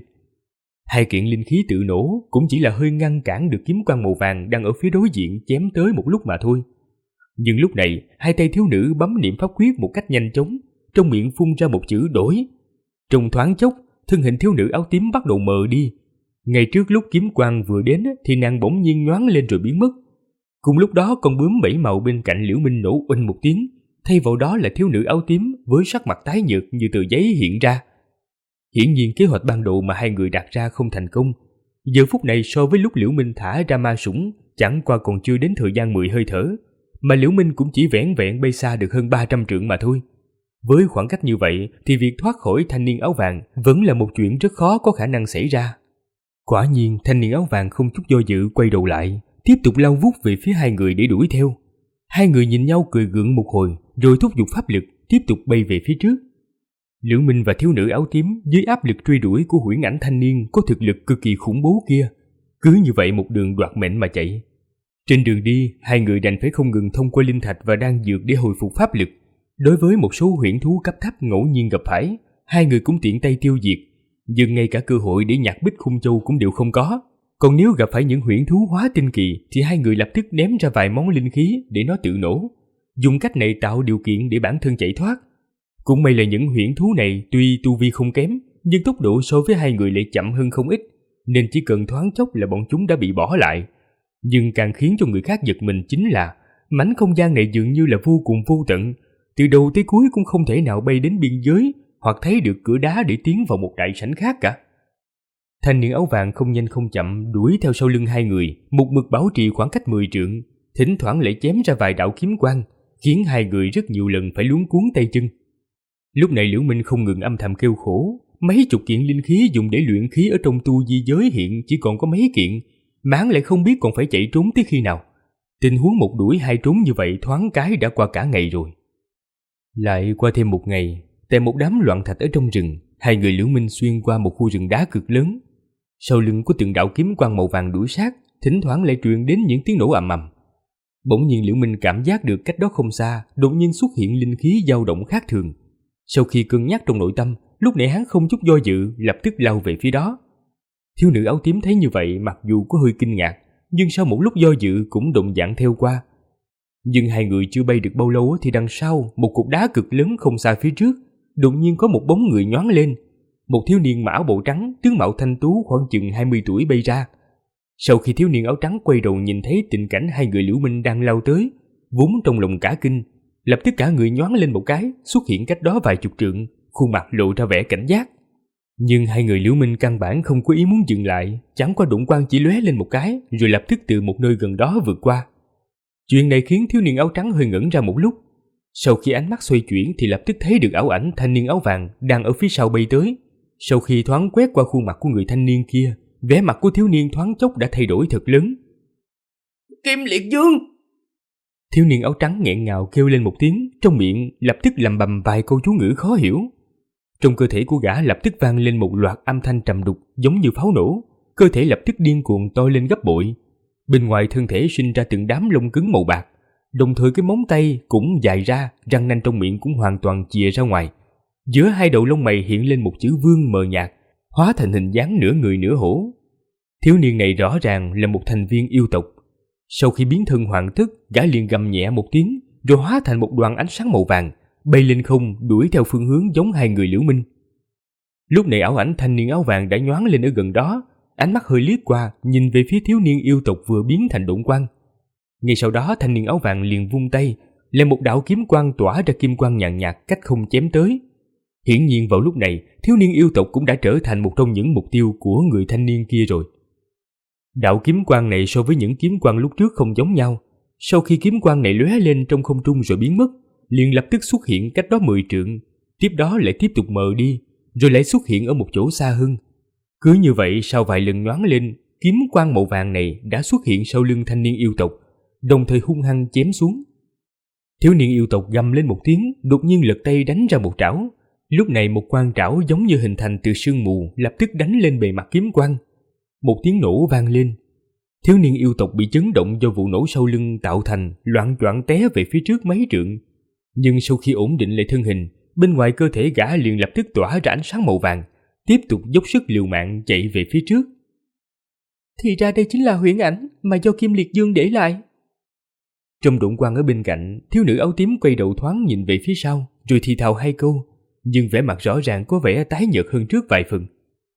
2 kiện linh khí tự nổ cũng chỉ là hơi ngăn cản được kiếm quang màu vàng đang ở phía đối diện chém tới một lúc mà thôi. Nhưng lúc này, 2 tay thiếu nữ bấm niệm pháp quyết một cách nhanh chóng, trong miệng phun ra một chữ đổi. Trong thoáng chốc, thân hình thiếu nữ áo tím bắt đầu mờ đi. Ngay trước lúc kiếm quang vừa đến thì nàng bỗng nhiên nhoáng lên rồi biến mất. Cùng lúc đó con bướm 7 màu bên cạnh Liễu Minh nổ oanh một tiếng, thay vào đó là thiếu nữ áo tím với sắc mặt tái nhợt như tờ giấy hiện ra. Hiển nhiên kế hoạch ban đầu mà hai người đặt ra không thành công. Giờ phút này so với lúc Liễu Minh thả ra ma sủng chẳng qua còn chưa đến thời gian 10 hơi thở, mà Liễu Minh cũng chỉ vẻn vẹn bay xa được hơn 300 trượng mà thôi. Với khoảng cách như vậy thì việc thoát khỏi thanh niên áo vàng vẫn là một chuyện rất khó có khả năng xảy ra. Quả nhiên thanh niên áo vàng không chút do dự quay đầu lại, tiếp tục lao vút về phía hai người để đuổi theo. Hai người nhìn nhau cười gượng một hồi rồi thúc giục pháp lực tiếp tục bay về phía trước. Liễu Minh và thiếu nữ áo tím dưới áp lực truy đuổi của huyễn ảnh thanh niên có thực lực cực kỳ khủng bố kia, cứ như vậy một đường đoạt mệnh mà chạy. Trên đường đi, hai người đành phải không ngừng thông qua linh thạch và đan dược để hồi phục pháp lực. Đối với một số huyễn thú cấp thấp ngẫu nhiên gặp phải, hai người cũng tiện tay tiêu diệt, nhưng ngay cả cơ hội để nhặt Bích Khung Châu cũng đều không có. Còn nếu gặp phải những huyễn thú hóa tinh kỳ thì hai người lập tức ném ra vài món linh khí để nó tự nổ, dùng cách này tạo điều kiện để bản thân chạy thoát. Cũng may là những huyễn thú này tuy tu vi không kém, nhưng tốc độ so với hai người lại chậm hơn không ít, nên chỉ cần thoáng chốc là bọn chúng đã bị bỏ lại. Nhưng càng khiến cho người khác giật mình chính là mảnh không gian này dường như là vô cùng vô tận, từ đầu tới cuối cũng không thể nào bay đến biên giới hoặc thấy được cửa đá để tiến vào một đại sảnh khác cả. Thanh niên áo vàng không nhanh không chậm đuổi theo sau lưng hai người, một mực bảo trì khoảng cách 10 trượng, thỉnh thoảng lại chém ra vài đạo kiếm quang, khiến hai người rất nhiều lần phải luống cuống tay chân. Lúc này Liễu Minh không ngừng âm thầm kêu khổ, mấy chục kiện linh khí dùng để luyện khí ở trong tu di giới hiện chỉ còn có mấy kiện, mà hắn lại không biết còn phải chạy trốn tới khi nào. Tình huống một đuổi hai trốn như vậy thoáng cái đã qua cả ngày rồi. Lại qua thêm một ngày, tại một đám loạn thạch ở trong rừng, hai người Liễu Minh xuyên qua một khu rừng đá cực lớn. Sau lưng có từng đạo kiếm quang màu vàng đuổi sát, thỉnh thoảng lại truyền đến những tiếng nổ ầm ầm. Bỗng nhiên Liễu Minh cảm giác được cách đó không xa, đột nhiên xuất hiện linh khí dao động khác thường. Sau khi cân nhắc trong nội tâm, lúc nãy hắn không chút do dự, lập tức lao về phía đó. Thiếu nữ áo tím thấy như vậy, mặc dù có hơi kinh ngạc, nhưng sau một lúc do dự cũng đồng dạng theo qua. Nhưng hai người chưa bay được bao lâu thì đằng sau, một cục đá cực lớn không xa phía trước, đột nhiên có một bóng người nhoáng lên. Một thiếu niên mã bộ trắng, tướng mạo thanh tú khoảng chừng 20 tuổi bay ra. Sau khi thiếu niên áo trắng quay đầu nhìn thấy tình cảnh hai người Liễu Minh đang lao tới, vốn trong lòng cả kinh, lập tức cả người nhoáng lên một cái, xuất hiện cách đó vài chục trượng, khuôn mặt lộ ra vẻ cảnh giác. Nhưng hai người Liễu Minh căn bản không có ý muốn dừng lại, chẳng qua đụng quang chỉ lóe lên một cái, rồi lập tức từ một nơi gần đó vượt qua. Chuyện này khiến thiếu niên áo trắng hơi ngẩn ra một lúc. Sau khi ánh mắt xoay chuyển thì lập tức thấy được ảo ảnh thanh niên áo vàng đang ở phía sau bay tới. Sau khi thoáng quét qua khuôn mặt của người thanh niên kia, vẻ mặt của thiếu niên thoáng chốc đã thay đổi thật lớn. Kim Liệt Dương! Thiếu niên áo trắng nghẹn ngào kêu lên một tiếng, trong miệng lập tức lầm bầm vài câu chú ngữ khó hiểu. Trong cơ thể của gã lập tức vang lên một loạt âm thanh trầm đục giống như pháo nổ, cơ thể lập tức điên cuồng to lên gấp bội. Bên ngoài thân thể sinh ra từng đám lông cứng màu bạc, đồng thời cái móng tay cũng dài ra, răng nanh trong miệng cũng hoàn toàn chìa ra ngoài. Giữa hai đầu lông mày hiện lên một chữ vương mờ nhạt, hóa thành hình dáng nửa người nửa hổ. Thiếu niên này rõ ràng là một thành viên yêu tộc. Sau khi biến thân hoàn tất, gã liền gầm nhẹ một tiếng, rồi hóa thành một đoàn ánh sáng màu vàng, bay lên không đuổi theo phương hướng giống hai người Liễu Minh. Lúc này ảo ảnh thanh niên áo vàng đã nhoáng lên ở gần đó, ánh mắt hơi liếc qua, nhìn về phía thiếu niên yêu tộc vừa biến thành độn quang. Ngay sau đó thanh niên áo vàng liền vung tay, lên một đạo kiếm quang tỏa ra kim quang nhàn nhạt cách không chém tới. Hiển nhiên vào lúc này, thiếu niên yêu tộc cũng đã trở thành một trong những mục tiêu của người thanh niên kia rồi. Đạo kiếm quang này so với những kiếm quang lúc trước không giống nhau. Sau khi kiếm quang này lóe lên trong không trung rồi biến mất, liền lập tức xuất hiện cách đó 10 trượng, tiếp đó lại tiếp tục mờ đi, rồi lại xuất hiện ở một chỗ xa hơn. Cứ như vậy sau vài lần nhoáng lên, kiếm quang màu vàng này đã xuất hiện sau lưng thanh niên yêu tộc, đồng thời hung hăng chém xuống. Thiếu niên yêu tộc gầm lên một tiếng, đột nhiên lật tay đánh ra một trảo. Lúc này một quang trảo giống như hình thành từ sương mù lập tức đánh lên bề mặt kiếm quang. Một tiếng nổ vang lên. Thiếu niên yêu tộc bị chấn động do vụ nổ sau lưng tạo thành, loạng choạng té về phía trước mấy trượng. Nhưng sau khi ổn định lại thân hình, bên ngoài cơ thể gã liền lập tức tỏa ra ánh sáng màu vàng, tiếp tục dốc sức liều mạng chạy về phía trước. Thì ra đây chính là huyễn ảnh mà do Kim Liệt Dương để lại. Trong độn quang ở bên cạnh, thiếu nữ áo tím quay đầu thoáng nhìn về phía sau, rồi thì thào hai câu, nhưng vẻ mặt rõ ràng có vẻ tái nhợt hơn trước vài phần.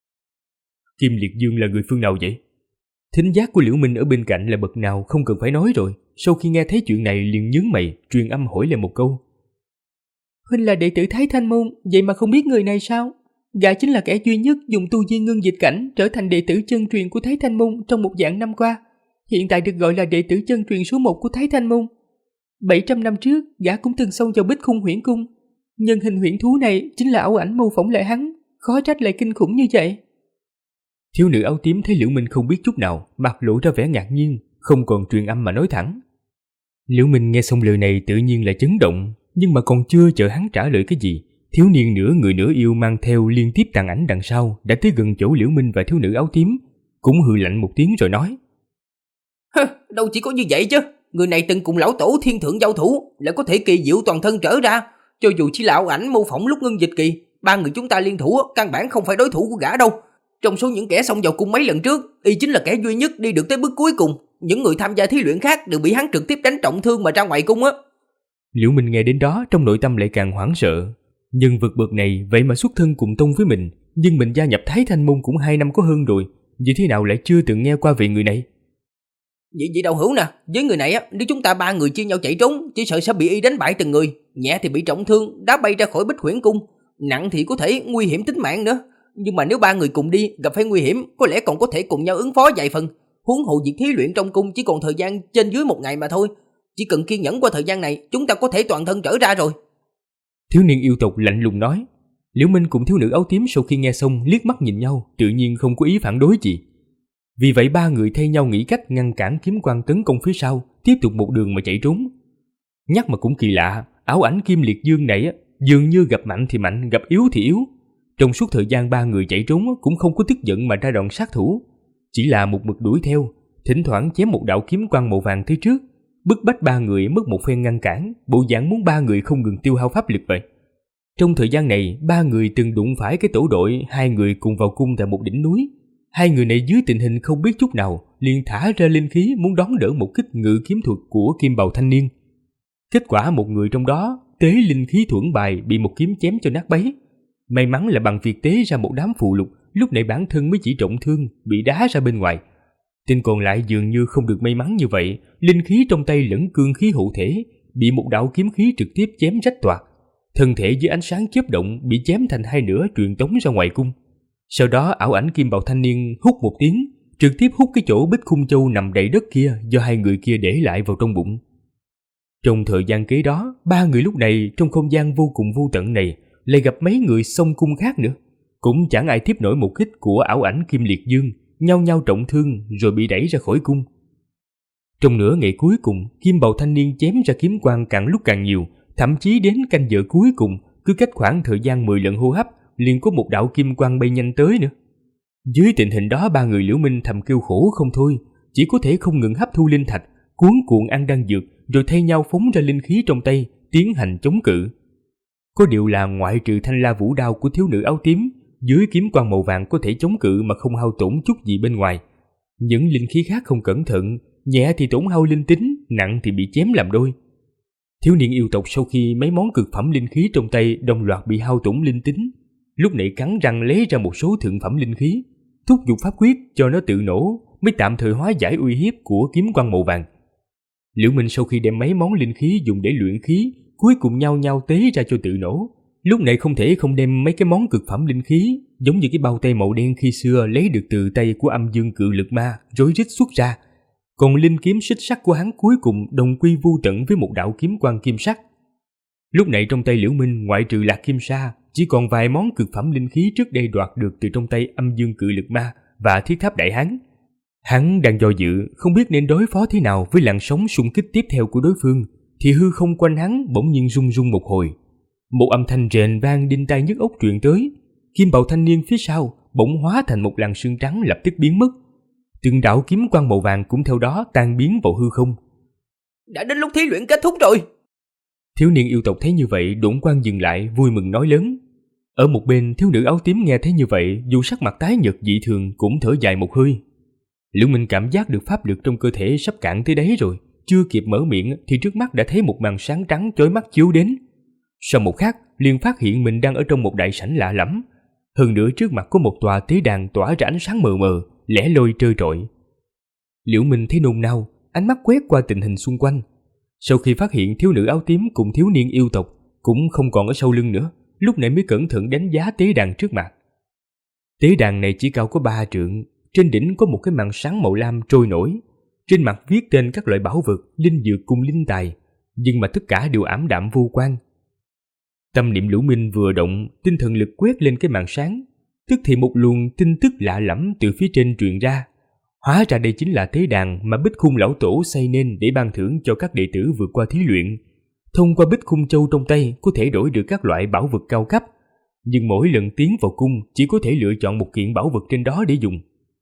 Kim Liệt Dương là người phương nào vậy? Thính giác của Liễu Minh ở bên cạnh là bậc nào không cần phải nói rồi. Sau khi nghe thấy chuyện này liền nhướng mày, truyền âm hỏi lại một câu. Huynh là đệ tử Thái Thanh Môn, vậy mà không biết người này sao? Gã chính là kẻ duy nhất dùng tu di ngưng dịch cảnh trở thành đệ tử chân truyền của Thái Thanh Môn trong một dạng năm qua. Hiện tại được gọi là đệ tử chân truyền số 1 của Thái Thanh Môn. 700 năm trước, gã cũng từng xông vào Bích Khung Huyễn Cung. Nhân hình huyễn thú này chính là ảo ảnh mô phỏng lại hắn, khó trách lại kinh khủng như vậy. Thiếu nữ áo tím thấy Liễu Minh không biết chút nào, mặt lộ ra vẻ ngạc nhiên, không còn truyền âm mà nói thẳng. Liễu Minh nghe xong lời này tự nhiên là chấn động, nhưng mà còn chưa chờ hắn trả lời cái gì, thiếu niên nửa người nửa yêu mang theo liên tiếp tàn ảnh đằng sau đã tới gần chỗ Liễu Minh và thiếu nữ áo tím, cũng hừ lạnh một tiếng rồi nói: Đâu chỉ có như vậy chứ, người này từng cùng lão tổ thiên thượng giao thủ, lại có thể kỳ diệu toàn thân trở ra, cho dù chỉ là ảo ảnh mô phỏng lúc ngưng dịch kỳ, ba người chúng ta liên thủ căn bản không phải đối thủ của gã đâu. Trong số những kẻ xông vào cung mấy lần trước, y chính là kẻ duy nhất đi được tới bước cuối cùng. Những người tham gia thí luyện khác đều bị hắn trực tiếp đánh trọng thương mà ra ngoài cung á. Liễu Minh nghe đến đó trong nội tâm lại càng hoảng sợ. Nhân vật bậc này vậy mà xuất thân cùng tông với mình, nhưng mình gia nhập Thái Thanh Môn cũng 2 năm có hơn rồi, vì thế nào lại chưa từng nghe qua về người này? Vậy Đạo Hữu nè, với người này á, nếu chúng ta 3 người chia nhau chạy trốn, chỉ sợ sẽ bị y đánh bại từng người, nhẹ thì bị trọng thương, đá bay ra khỏi Bích Huyễn Cung, nặng thì có thể nguy hiểm tính mạng nữa. Nhưng mà nếu 3 người cùng đi, gặp phải nguy hiểm, có lẽ còn có thể cùng nhau ứng phó vài phần. Huống hồ việc thí luyện trong cung chỉ còn thời gian trên dưới 1 ngày mà thôi, chỉ cần kiên nhẫn qua thời gian này, chúng ta có thể toàn thân trở ra rồi. Thiếu niên yêu tộc lạnh lùng nói. Liễu Minh cùng thiếu nữ áo tím sau khi nghe xong liếc mắt nhìn nhau, tự nhiên không có ý phản đối gì. Vì vậy 3 người thay nhau nghĩ cách ngăn cản kiếm quang tấn công phía sau, tiếp tục một đường mà chạy trốn. Nhắc mà cũng kỳ lạ, áo ảnh Kim Liệt Dương này dường như gặp mạnh thì mạnh, gặp yếu thì yếu. Trong suốt thời gian 3 người chạy trốn cũng không có tức giận mà ra đòn sát thủ, chỉ là một mực đuổi theo, thỉnh thoảng chém một đạo kiếm quang màu vàng tới trước, bức bách 3 người mất một phen ngăn cản, bộ dạng muốn 3 người không ngừng tiêu hao pháp lực vậy. Trong thời gian này, 3 người từng đụng phải cái tổ đội 2 người cùng vào cung tại một đỉnh núi. 2 người này dưới tình hình không biết chút nào, liền thả ra linh khí muốn đón đỡ một kích ngự kiếm thuật của Kim Bào thanh niên. Kết quả một người trong đó tế linh khí thuẫn bài bị một kiếm chém cho nát bấy. May mắn là bằng việc tế ra một đám phụ lục, lúc này bản thân mới chỉ trọng thương, bị đá ra bên ngoài. Tên còn lại dường như không được may mắn như vậy, linh khí trong tay lẫn cương khí hộ thể, bị một đạo kiếm khí trực tiếp chém rách toạc. Thân thể dưới ánh sáng chớp động bị chém thành 2 nửa truyền tống ra ngoài cung. Sau đó ảo ảnh Kim Bào thanh niên hút một tiếng, trực tiếp hút cái chỗ Bích Khung Châu nằm đầy đất kia do 2 người kia để lại vào trong bụng. Trong thời gian kế đó, 3 người lúc này trong không gian vô cùng vô tận này lại gặp mấy người xông cung khác nữa, cũng chẳng ai tiếp nổi một kích của ảo ảnh Kim Liệt Dương, nhau nhau trọng thương rồi bị đẩy ra khỏi cung. Trong nửa ngày cuối cùng, Kim Bào thanh niên chém ra kiếm quang càng lúc càng nhiều, thậm chí đến canh giờ cuối cùng, cứ cách khoảng thời gian 10 lần hô hấp liền có một đạo kim quang bay nhanh tới nữa. Dưới tình hình đó 3 người Liễu Minh thầm kêu khổ không thôi, chỉ có thể không ngừng hấp thu linh thạch, cuốn cuộn ăn đan dược, rồi thay nhau phóng ra linh khí trong tay, tiến hành chống cự. Có điều là ngoại trừ thanh la vũ đao của thiếu nữ áo tím, dưới kiếm quang màu vàng có thể chống cự mà không hao tổn chút gì bên ngoài. Những linh khí khác không cẩn thận, nhẹ thì tổn hao linh tính, nặng thì bị chém làm đôi. Thiếu niên yêu tộc sau khi mấy món cực phẩm linh khí trong tay đồng loạt bị hao tổn linh tính, lúc này cắn răng lấy ra một số thượng phẩm linh khí, thúc giục pháp quyết cho nó tự nổ, mới tạm thời hóa giải uy hiếp của kiếm quang màu vàng. Liễu Minh sau khi đem mấy món linh khí dùng để luyện khí, cuối cùng nhau nhau tế ra cho tự nổ. Lúc này không thể không đem mấy cái món cực phẩm linh khí, giống như cái bao tay màu đen khi xưa lấy được từ tay của âm dương cự lực ma, rối rít xuất ra. Còn linh kiếm xích sắt của hắn cuối cùng đồng quy vô tận với một đạo kiếm quang kim sắc. Lúc này trong tay Liễu Minh ngoại trừ Lạc Kim Sa, chỉ còn vài món cực phẩm linh khí trước đây đoạt được từ trong tay âm dương cự lực ma và thiết tháp đại hán. Hắn đang do dự, không biết nên đối phó thế nào với làn sóng xung kích tiếp theo của đối phương, thì hư không quanh hắn bỗng nhiên rung rung một hồi. Một âm thanh rền vang đinh tai nhức óc truyền tới. Kim Bào thanh niên phía sau bỗng hóa thành một làn sương trắng lập tức biến mất. Từng đạo kiếm quang màu vàng cũng theo đó tan biến vào hư không. Đã đến lúc thí luyện kết thúc rồi. Thiếu niên yêu tộc thấy như vậy đột quang dừng lại, vui mừng nói lớn. Ở một bên, thiếu nữ áo tím nghe thấy như vậy, dù sắc mặt tái nhợt dị thường cũng thở dài một hơi. Liễu Minh cảm giác được pháp lực trong cơ thể sắp cạn tới đáy rồi, chưa kịp mở miệng thì trước mắt đã thấy một màn sáng trắng chói mắt chiếu đến. Sau một khắc, liền phát hiện mình đang ở trong một đại sảnh lạ lẫm. Hơn nữa trước mặt có một tòa tế đàn tỏa ra ánh sáng mờ mờ, lẻ loi trơ trọi. Liễu Minh thấy nôn nao, ánh mắt quét qua tình hình xung quanh. Sau khi phát hiện thiếu nữ áo tím cùng thiếu niên yêu tộc cũng không còn ở sau lưng nữa, lúc này mới cẩn thận đánh giá tế đàn trước mặt. Tế đàn này chỉ cao có 3 trượng, trên đỉnh có một cái màn sáng màu lam trôi nổi. Trên mặt viết tên các loại bảo vật, linh dược cùng linh tài, nhưng mà tất cả đều ảm đạm vô quang. Tâm niệm Liễu Minh vừa động, tinh thần lực quét lên cái màn sáng, tức thì một luồng tin tức lạ lẫm từ phía trên truyền ra. Hóa ra đây chính là tế đàn mà Bích Khung lão tổ xây nên để ban thưởng cho các đệ tử vượt qua thí luyện. Thông qua Bích Khung Châu trong tay có thể đổi được các loại bảo vật cao cấp, nhưng mỗi lần tiến vào cung chỉ có thể lựa chọn một kiện bảo vật trên đó để dùng.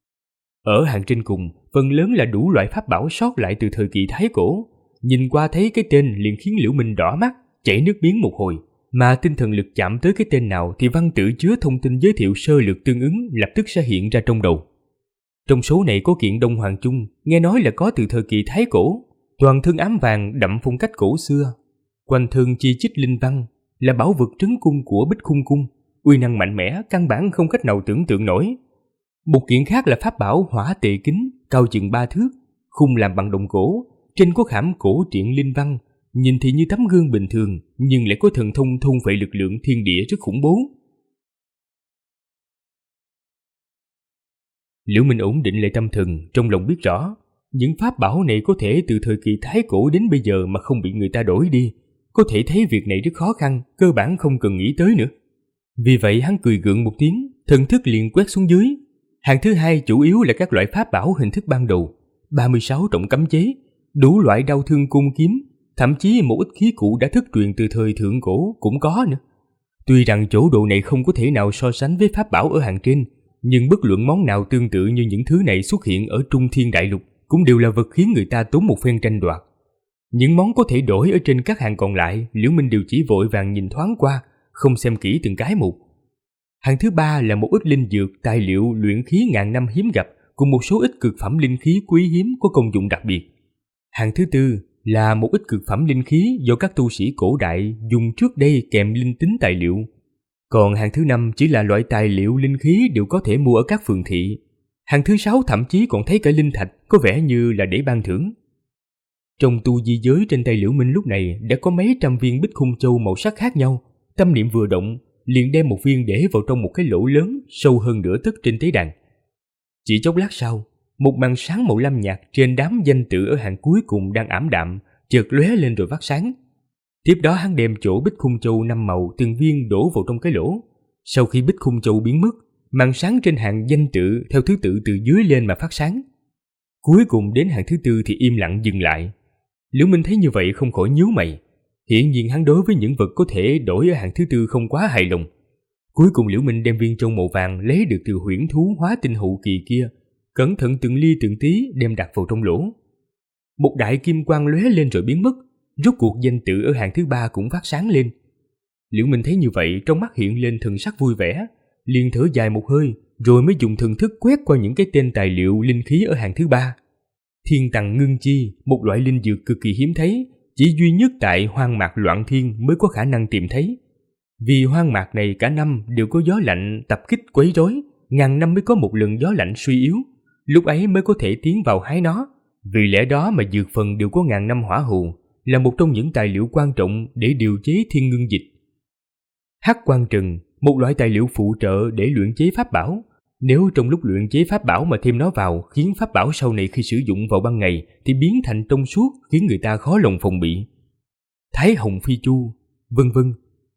Ở hàng trên cùng, phần lớn là đủ loại pháp bảo sót lại từ thời kỳ Thái Cổ. Nhìn qua thấy cái tên liền khiến Liễu Minh đỏ mắt, chảy nước miếng một hồi. Mà tinh thần lực chạm tới cái tên nào thì văn tự chứa thông tin giới thiệu sơ lược tương ứng lập tức sẽ hiện ra trong đầu. Trong số này có kiện Đông Hoàng Trung, nghe nói là có từ thời kỳ Thái Cổ, toàn thân ám vàng đậm phong cách cổ xưa, quanh thân chi chít linh văn, là bảo vật trấn cung của Bích Khung Cung, uy năng mạnh mẽ căn bản không cách nào tưởng tượng nổi. Một kiện khác là pháp bảo Hỏa Tệ Kính, cao chừng 3 thước, khung làm bằng đồng cổ, trên có khảm cổ truyện linh văn, nhìn thì như tấm gương bình thường nhưng lại có thần thông thôn phệ lực lượng thiên địa rất khủng bố. Liễu Minh ổn định lại tâm thần, trong lòng biết rõ những pháp bảo này có thể từ thời kỳ Thái Cổ đến bây giờ mà không bị người ta đổi đi, có thể thấy việc này rất khó khăn, cơ bản không cần nghĩ tới nữa. Vì vậy hắn cười gượng một tiếng, thần thức liền quét xuống dưới. Hàng thứ hai chủ yếu là các loại pháp bảo hình thức ban đầu, 36 trọng cấm chế, đủ loại đao thương cung kiếm, thậm chí một ít khí cụ đã thất truyền từ thời thượng cổ cũng có nữa. Tuy rằng chỗ độ này không có thể nào so sánh với pháp bảo ở hàng trên, nhưng bất luận món nào tương tự như những thứ này xuất hiện ở Trung Thiên Đại Lục cũng đều là vật khiến người ta tốn một phen tranh đoạt. Những món có thể đổi ở trên các hàng còn lại, Liễu Minh đều chỉ vội vàng nhìn thoáng qua, không xem kỹ từng cái một. Hàng thứ ba là một ít linh dược, tài liệu luyện khí ngàn năm hiếm gặp, cùng một số ít cực phẩm linh khí quý hiếm có công dụng đặc biệt. Hàng thứ tư là một ít cực phẩm linh khí do các tu sĩ cổ đại dùng trước đây kèm linh tính tài liệu. Còn hàng thứ năm chỉ là loại tài liệu linh khí đều có thể mua ở các phường thị. Hàng thứ sáu thậm chí còn thấy cả linh thạch, có vẻ như là để ban thưởng. Trong tu di giới trên tay Liễu Minh lúc này đã có mấy trăm viên bích khung châu màu sắc khác nhau. Tâm niệm vừa động, liền đem một viên để vào trong một cái lỗ lớn sâu hơn nửa tấc trên tế đàn. Chỉ chốc lát sau, một màn sáng màu lam nhạt trên đám danh tự ở hàng cuối cùng đang ảm đạm chợt lóe lên rồi phát sáng. Tiếp đó hắn đem chỗ bích khung châu 5 màu từng viên đổ vào trong cái lỗ. Sau khi bích khung châu biến mất, màn sáng trên hàng danh tự theo thứ tự từ dưới lên mà phát sáng. Cuối cùng đến hàng thứ tư thì im lặng dừng lại. Liễu Minh thấy như vậy không khỏi nhíu mày. Hiển nhiên hắn đối với những vật có thể đổi ở hàng thứ tư không quá hài lòng. Cuối cùng Liễu Minh đem viên châu màu vàng lấy được từ huyễn thú hóa tinh hậu kỳ kia, cẩn thận từng ly từng tí đem đặt vào trong lỗ. Một đại kim quang lóe lên rồi biến mất, rốt cuộc danh tự ở hàng thứ ba cũng phát sáng lên. Liễu Minh thấy như vậy, trong mắt hiện lên thần sắc vui vẻ, liền thở dài một hơi, rồi mới dùng thần thức quét qua những cái tên tài liệu linh khí ở hàng thứ ba. Thiên Tằng Ngưng Chi, một loại linh dược cực kỳ hiếm thấy, chỉ duy nhất tại hoang mạc Loạn Thiên mới có khả năng tìm thấy. Vì hoang mạc này cả năm đều có gió lạnh tập kích quấy rối, ngàn năm mới có một lần gió lạnh suy yếu, lúc ấy mới có thể tiến vào hái nó. Vì lẽ đó mà dược phần đều có ngàn năm hỏa hù, là một trong những tài liệu quan trọng để điều chế thiên ngưng dịch. Hắc Quang Trần, một loại tài liệu phụ trợ để luyện chế pháp bảo. Nếu trong lúc luyện chế pháp bảo mà thêm nó vào, khiến pháp bảo sau này khi sử dụng vào ban ngày thì biến thành trong suốt, khiến người ta khó lòng phòng bị. Thái Hồng Phi Chu, vân vân.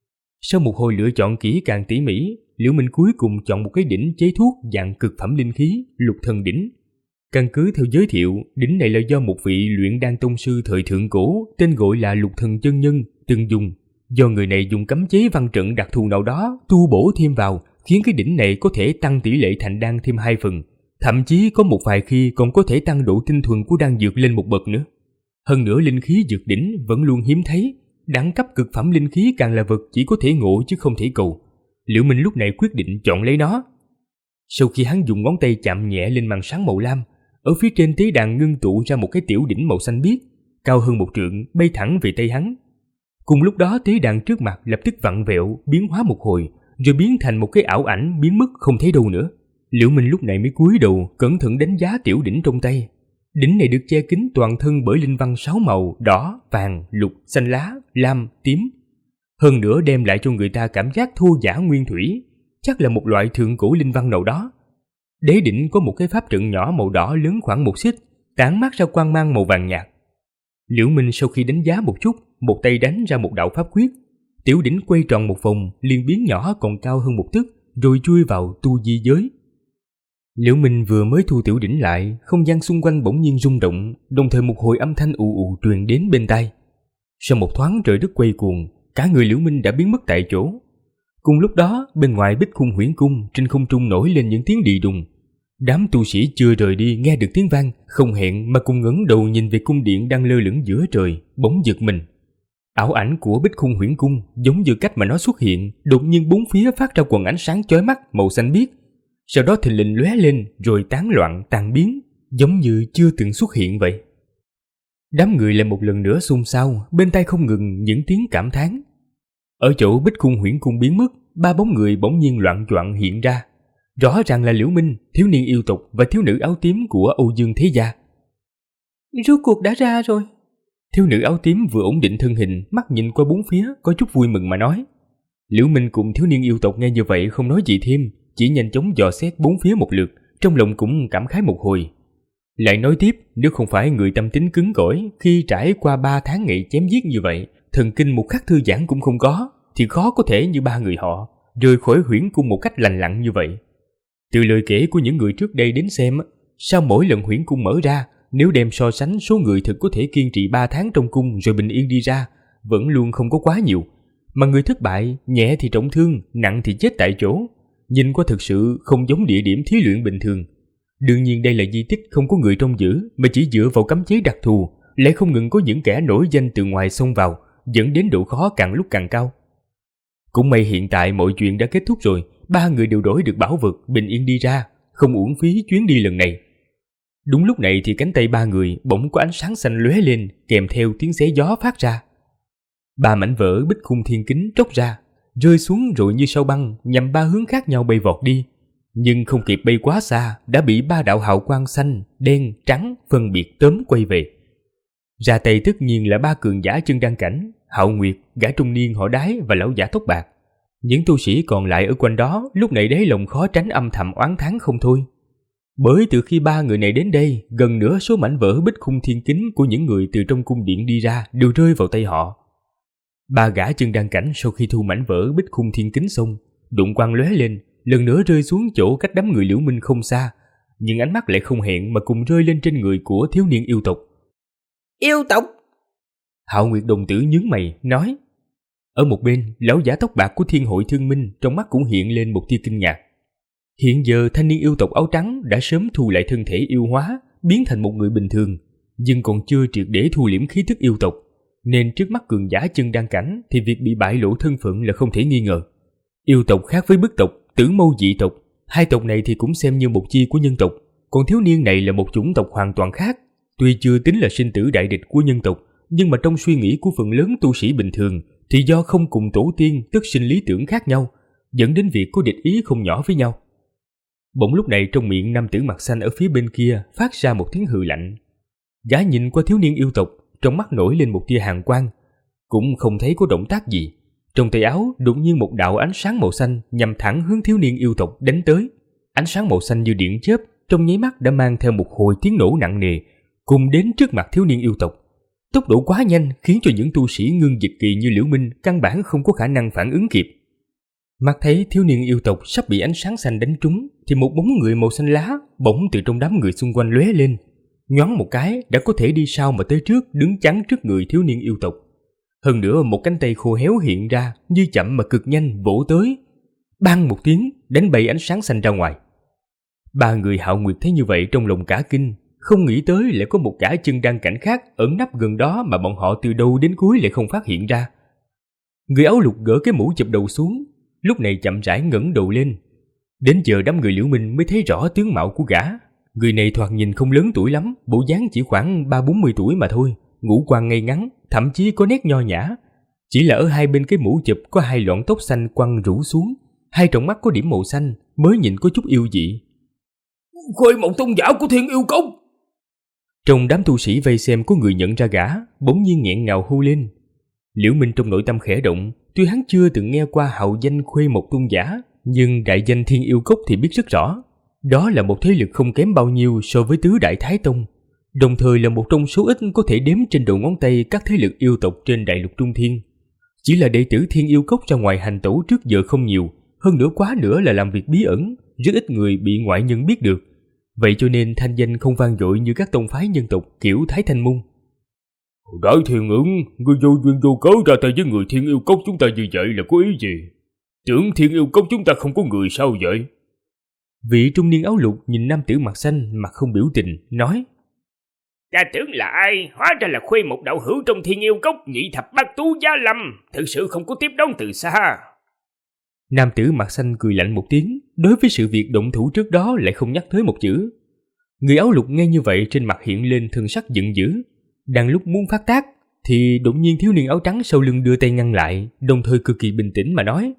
Sau một hồi lựa chọn kỹ càng tỉ mỉ, Liễu Minh cuối cùng chọn một cái đỉnh chế thuốc dạng cực phẩm linh khí, Lục Thần đỉnh. Căn cứ theo giới thiệu, đỉnh này là do một vị luyện đan tông sư thời thượng cổ tên gọi là Lục Thần chân nhân từng dùng. Do người này dùng cấm chế văn trận đặc thù nào đó tu bổ thêm vào, khiến cái đỉnh này có thể tăng tỷ lệ thành đan thêm 2 phần, thậm chí có một vài khi còn có thể tăng độ tinh thuần của đan dược lên một bậc nữa. Hơn nữa linh khí dược đỉnh vẫn luôn hiếm thấy, đẳng cấp cực phẩm linh khí càng là vật chỉ có thể ngộ chứ không thể cầu. Liễu Minh lúc này quyết định chọn lấy nó. Sau khi hắn dùng ngón tay chạm nhẹ lên màn sáng màu lam, ở phía trên tế đàn ngưng tụ ra một cái tiểu đỉnh màu xanh biếc, cao hơn 1 trượng, bay thẳng về tay hắn. Cùng lúc đó tế đàn trước mặt lập tức vặn vẹo, biến hóa một hồi, rồi biến thành một cái ảo ảnh biến mất không thấy đâu nữa. Liễu Minh lúc này mới cúi đầu cẩn thận đánh giá tiểu đỉnh trong tay. Đỉnh này được che kín toàn thân bởi linh văn 6 màu đỏ, vàng, lục, xanh lá, lam, tím. Hơn nữa đem lại cho người ta cảm giác thô giả nguyên thủy, chắc là một loại thượng cổ linh văn nào đó. Đế đỉnh có một cái pháp trận nhỏ màu đỏ lớn khoảng 1 xích, tản mát ra quang mang màu vàng nhạt. Liễu Minh sau khi đánh giá một chút, một tay đánh ra một đạo pháp quyết. Tiểu đỉnh quay tròn một vòng, liền biến nhỏ còn cao hơn 1 tấc, rồi chui vào tu di giới. Liễu Minh vừa mới thu tiểu đỉnh lại, không gian xung quanh bỗng nhiên rung động, đồng thời một hồi âm thanh ù ù truyền đến bên tai. Sau một thoáng trời đất quay cuồng, cả người Liễu Minh đã biến mất tại chỗ. Cùng lúc đó, bên ngoài Bích Khung Huyễn Cung, trên không trung nổi lên những tiếng đi đùng. Đám tu sĩ chưa rời đi nghe được tiếng vang, không hẹn mà cùng ngẩng đầu nhìn về cung điện đang lơ lửng giữa trời, bỗng giật mình. Ảo ảnh của Bích Khung Huyễn Cung giống như cách mà nó xuất hiện, đột nhiên bốn phía phát ra quầng ánh sáng chói mắt màu xanh biếc, sau đó thình lình lóe lên rồi tán loạn tan biến, giống như chưa từng xuất hiện vậy. Đám người lại một lần nữa xôn xao, bên tai không ngừng những tiếng cảm thán. Ở chỗ Bích Khung Huyễn Cung biến mất, 3 bóng người bỗng nhiên loạn choạng hiện ra. Rõ ràng là Liễu Minh, thiếu niên yêu tộc và thiếu nữ áo tím của Âu Dương Thế Gia. Rốt cuộc đã ra rồi. Thiếu nữ áo tím vừa ổn định thân hình, mắt nhìn qua bốn phía, có chút vui mừng mà nói. Liễu Minh cùng thiếu niên yêu tộc nghe như vậy không nói gì thêm, chỉ nhanh chóng dò xét bốn phía một lượt, trong lòng cũng cảm khái một hồi. Lại nói tiếp, nếu không phải người tâm tính cứng cỏi, khi trải qua 3 tháng ngày chém giết như vậy, thần kinh một khắc thư giãn cũng không có, thì khó có thể như ba người họ rời khỏi huyễn cung một cách lành lặn như vậy. Từ lời kể của những người trước đây đến xem, sau mỗi lần huyễn cung mở ra, nếu đem so sánh số người thực có thể kiên trì 3 tháng trong cung rồi bình yên đi ra, vẫn luôn không có quá nhiều. Mà người thất bại, nhẹ thì trọng thương, nặng thì chết tại chỗ. Nhìn qua thực sự không giống địa điểm thí luyện bình thường. Đương nhiên đây là di tích không có người trông giữ, mà chỉ dựa vào cấm chế đặc thù, lại không ngừng có những kẻ nổi danh từ ngoài xông vào, dẫn đến độ khó càng lúc càng cao. Cũng may hiện tại mọi chuyện đã kết thúc rồi, 3 người đều đổi được bảo vật, bình yên đi ra, không uổng phí chuyến đi lần này. Đúng lúc này thì cánh tay 3 người bỗng có ánh sáng xanh lóe lên, kèm theo tiếng xé gió phát ra. 3 mảnh vỡ bích khung thiên kính tróc ra, rơi xuống rồi như sao băng nhằm 3 hướng khác nhau bay vọt đi. Nhưng không kịp bay quá xa, đã bị 3 đạo hào quang xanh, đen, trắng phân biệt tóm quay về. Ra tay tất nhiên là 3 cường giả chân đăng cảnh, Hạo Nguyệt, gã trung niên họ Đái và lão giả tóc bạc. Những tu sĩ còn lại ở quanh đó lúc này đáy lòng khó tránh âm thầm oán thán không thôi. Bởi từ khi 3 người này đến đây, gần nửa số mảnh vỡ bích khung thiên kính của những người từ trong cung điện đi ra đều rơi vào tay họ. 3 gã chân đăng cảnh sau khi thu mảnh vỡ bích khung thiên kính xong, đụng quang lóe lên, lần nữa rơi xuống chỗ cách đám người Liễu Minh không xa, nhưng ánh mắt lại không hẹn mà cùng rơi lên trên người của thiếu niên yêu tộc. Yêu tộc? Hạo Nguyệt đồng tử nhướng mày, nói. Ở một bên, lão giả tóc bạc của Thiên Hội Thương Minh trong mắt cũng hiện lên một tia kinh ngạc. Hiện giờ thanh niên yêu tộc áo trắng đã sớm thu lại thân thể yêu hóa, biến thành một người bình thường, nhưng còn chưa triệt để thu liễm khí tức yêu tộc, nên trước mắt cường giả chân đăng cảnh thì việc bị bại lộ thân phận là không thể nghi ngờ. Yêu tộc khác với bức tộc, Tử Mâu dị tộc, hai tộc này thì cũng xem như một chi của nhân tộc, còn thiếu niên này là một chủng tộc hoàn toàn khác. Tuy chưa tính là sinh tử đại địch của nhân tộc, nhưng mà trong suy nghĩ của phần lớn tu sĩ bình thường thì do không cùng tổ tiên tức sinh lý tưởng khác nhau, dẫn đến việc có địch ý không nhỏ với nhau. Bỗng lúc này trong miệng nam tử mặt xanh ở phía bên kia phát ra một tiếng hừ lạnh. Gã nhìn qua thiếu niên yêu tộc, trong mắt nổi lên một tia hàn quang, cũng không thấy có động tác gì. Trong tay áo đột nhiên một đạo ánh sáng màu xanh nhằm thẳng hướng thiếu niên yêu tộc đánh tới. Ánh sáng màu xanh như điện chớp, trong nháy mắt đã mang theo một hồi tiếng nổ nặng nề, cùng đến trước mặt thiếu niên yêu tộc. Tốc độ quá nhanh khiến cho những tu sĩ ngưng dịch kỳ như Liễu Minh căn bản không có khả năng phản ứng kịp. Mắt thấy thiếu niên yêu tộc sắp bị ánh sáng xanh đánh trúng, thì một bóng người màu xanh lá bỗng từ trong đám người xung quanh lóe lên, nhoáng một cái đã có thể đi sau mà tới trước, đứng chắn trước người thiếu niên yêu tộc. Hơn nữa một cánh tay khô héo hiện ra, như chậm mà cực nhanh vỗ tới, bang một tiếng đánh bay ánh sáng xanh ra ngoài. 3 người Hạo Nguyệt thấy như vậy trong lòng cả kinh, không nghĩ tới lại có một gã chân đăng cảnh khác ẩn nấp gần đó mà bọn họ từ đầu đến cuối lại không phát hiện ra. Người áo lục gỡ cái mũ chụp đầu xuống, lúc này chậm rãi ngẩng đầu lên. Đến giờ đám người Liễu Minh mới thấy rõ tướng mạo của gã. Người này thoạt nhìn không lớn tuổi lắm, bộ dáng chỉ khoảng 30-40 tuổi mà thôi, ngũ quan ngay ngắn, thậm chí có nét nho nhã. Chỉ là ở hai bên cái mũ chụp có 2 lọn tóc xanh quăng rủ xuống, 2 tròng mắt có điểm màu xanh, mới nhìn có chút yêu dị. Khôi một tôn giả của Thiên Yêu Cốc! Trong đám tu sĩ vây xem có người nhận ra gã, bỗng nhiên nghẹn ngào hô lên. Liễu Minh trong nội tâm khẽ động, tuy hắn chưa từng nghe qua hào danh Khuê Một Tôn giả, nhưng đại danh Thiên Yêu Cốc thì biết rất rõ. Đó là một thế lực không kém bao nhiêu so với tứ đại Thái Tông, đồng thời là một trong số ít có thể đếm trên đầu ngón tay các thế lực yêu tộc trên đại lục Trung Thiên. Chỉ là đệ tử Thiên Yêu Cốc ra ngoài hành tẩu trước giờ không nhiều, hơn nữa quá nữa là làm việc bí ẩn, rất ít người bị ngoại nhân biết được. Vậy cho nên thanh danh không vang dội như các tông phái nhân tộc kiểu Thái Thanh Môn. Đại Thiên Ưng, người vô duyên vô cớ ra tay với người Thiên Yêu Cốc chúng ta như vậy là có ý gì? Tưởng Thiên Yêu Cốc chúng ta không có người sao vậy? Vị trung niên áo lục nhìn nam tử mặt xanh mặt không biểu tình, nói. Ta tưởng là ai, hóa ra là Khuê Một đạo hữu trong Thiên Yêu Cốc, nhị thập bát tú giá lâm, thực sự không có tiếp đón từ xa. Nam tử mặt xanh cười lạnh một tiếng, đối với sự việc động thủ trước đó lại không nhắc tới một chữ. Người áo lục nghe như vậy trên mặt hiện lên thân sắc giận dữ. Đang lúc muốn phát tác thì đột nhiên thiếu niên áo trắng sau lưng đưa tay ngăn lại, đồng thời cực kỳ bình tĩnh mà nói.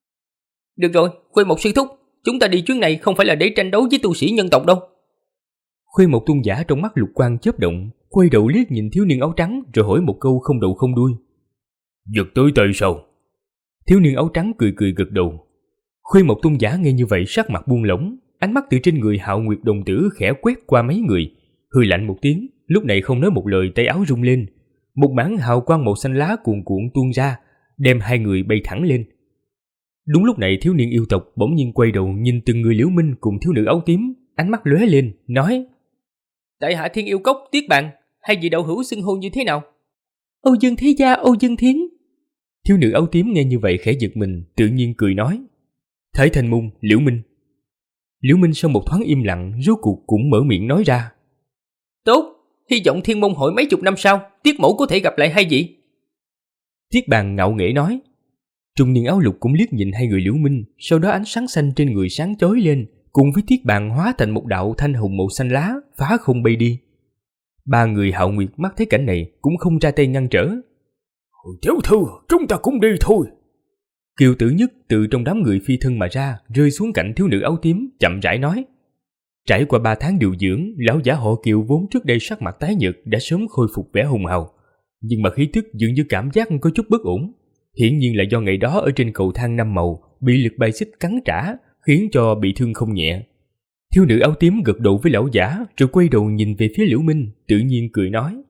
Được rồi, Khuê Một sư thúc, chúng ta đi chuyến này không phải là để tranh đấu với tu sĩ nhân tộc đâu. Khuê Một tôn giả trong mắt lục quang chớp động, quay đầu liếc nhìn thiếu niên áo trắng rồi hỏi một câu không đầu không đuôi. Giật tới tay sao? Thiếu niên áo trắng cười cười gật đầu. Khuê Mộc Tôn giả nghe như vậy sắc mặt buông lỏng, ánh mắt từ trên người Hạo Nguyệt đồng tử khẽ quét qua mấy người, hừ lạnh một tiếng, lúc này không nói một lời, tay áo rung lên, một mảng hào quang màu xanh lá cuồn cuộn tuôn ra, đem hai người bay thẳng lên. Đúng lúc này thiếu niên yêu tộc bỗng nhiên quay đầu nhìn từng người Liễu Minh cùng thiếu nữ áo tím, ánh mắt lóe lên, nói: Tại hạ Thiên Yêu Cốc Tiết Bàn, hai vị đạo hữu xưng hô như thế nào? Âu Dương Thế Gia, Âu Dương Thiến. Thiếu nữ áo tím nghe như vậy khẽ giật mình, tự nhiên cười nói: Thái Thanh Môn, Liễu Minh. Liễu Minh sau một thoáng im lặng, rốt cuộc cũng mở miệng nói ra: Tốt, hy vọng Thiên Môn hội mấy chục năm sau, Tiết mẫu có thể gặp lại hai vị. Tiết Bàn ngạo nghễ nói. Trung niên áo lục cũng liếc nhìn hai người Liễu Minh, sau đó ánh sáng xanh trên người sáng chói lên, cùng với Tiết Bàn hóa thành một đạo thanh hồng màu xanh lá, phá không bay đi. Ba người Hạo Nguyệt mắt thấy cảnh này cũng không ra tay ngăn trở. Tiểu thư, chúng ta cũng đi thôi. Kiều Tử Nhất từ trong đám người phi thân mà ra, rơi xuống cạnh thiếu nữ áo tím, chậm rãi nói. Trải qua 3 tháng điều dưỡng, lão giả họ Kiều vốn trước đây sắc mặt tái nhợt đã sớm khôi phục vẻ hùng hào, nhưng mà khí tức dường như cảm giác có chút bất ổn. Hiển nhiên là do ngày đó ở trên cầu thang 5 màu bị lực bài xích cắn trả, khiến cho bị thương không nhẹ. Thiếu nữ áo tím gật đầu với lão giả, rồi quay đầu nhìn về phía Liễu Minh, tự nhiên cười nói: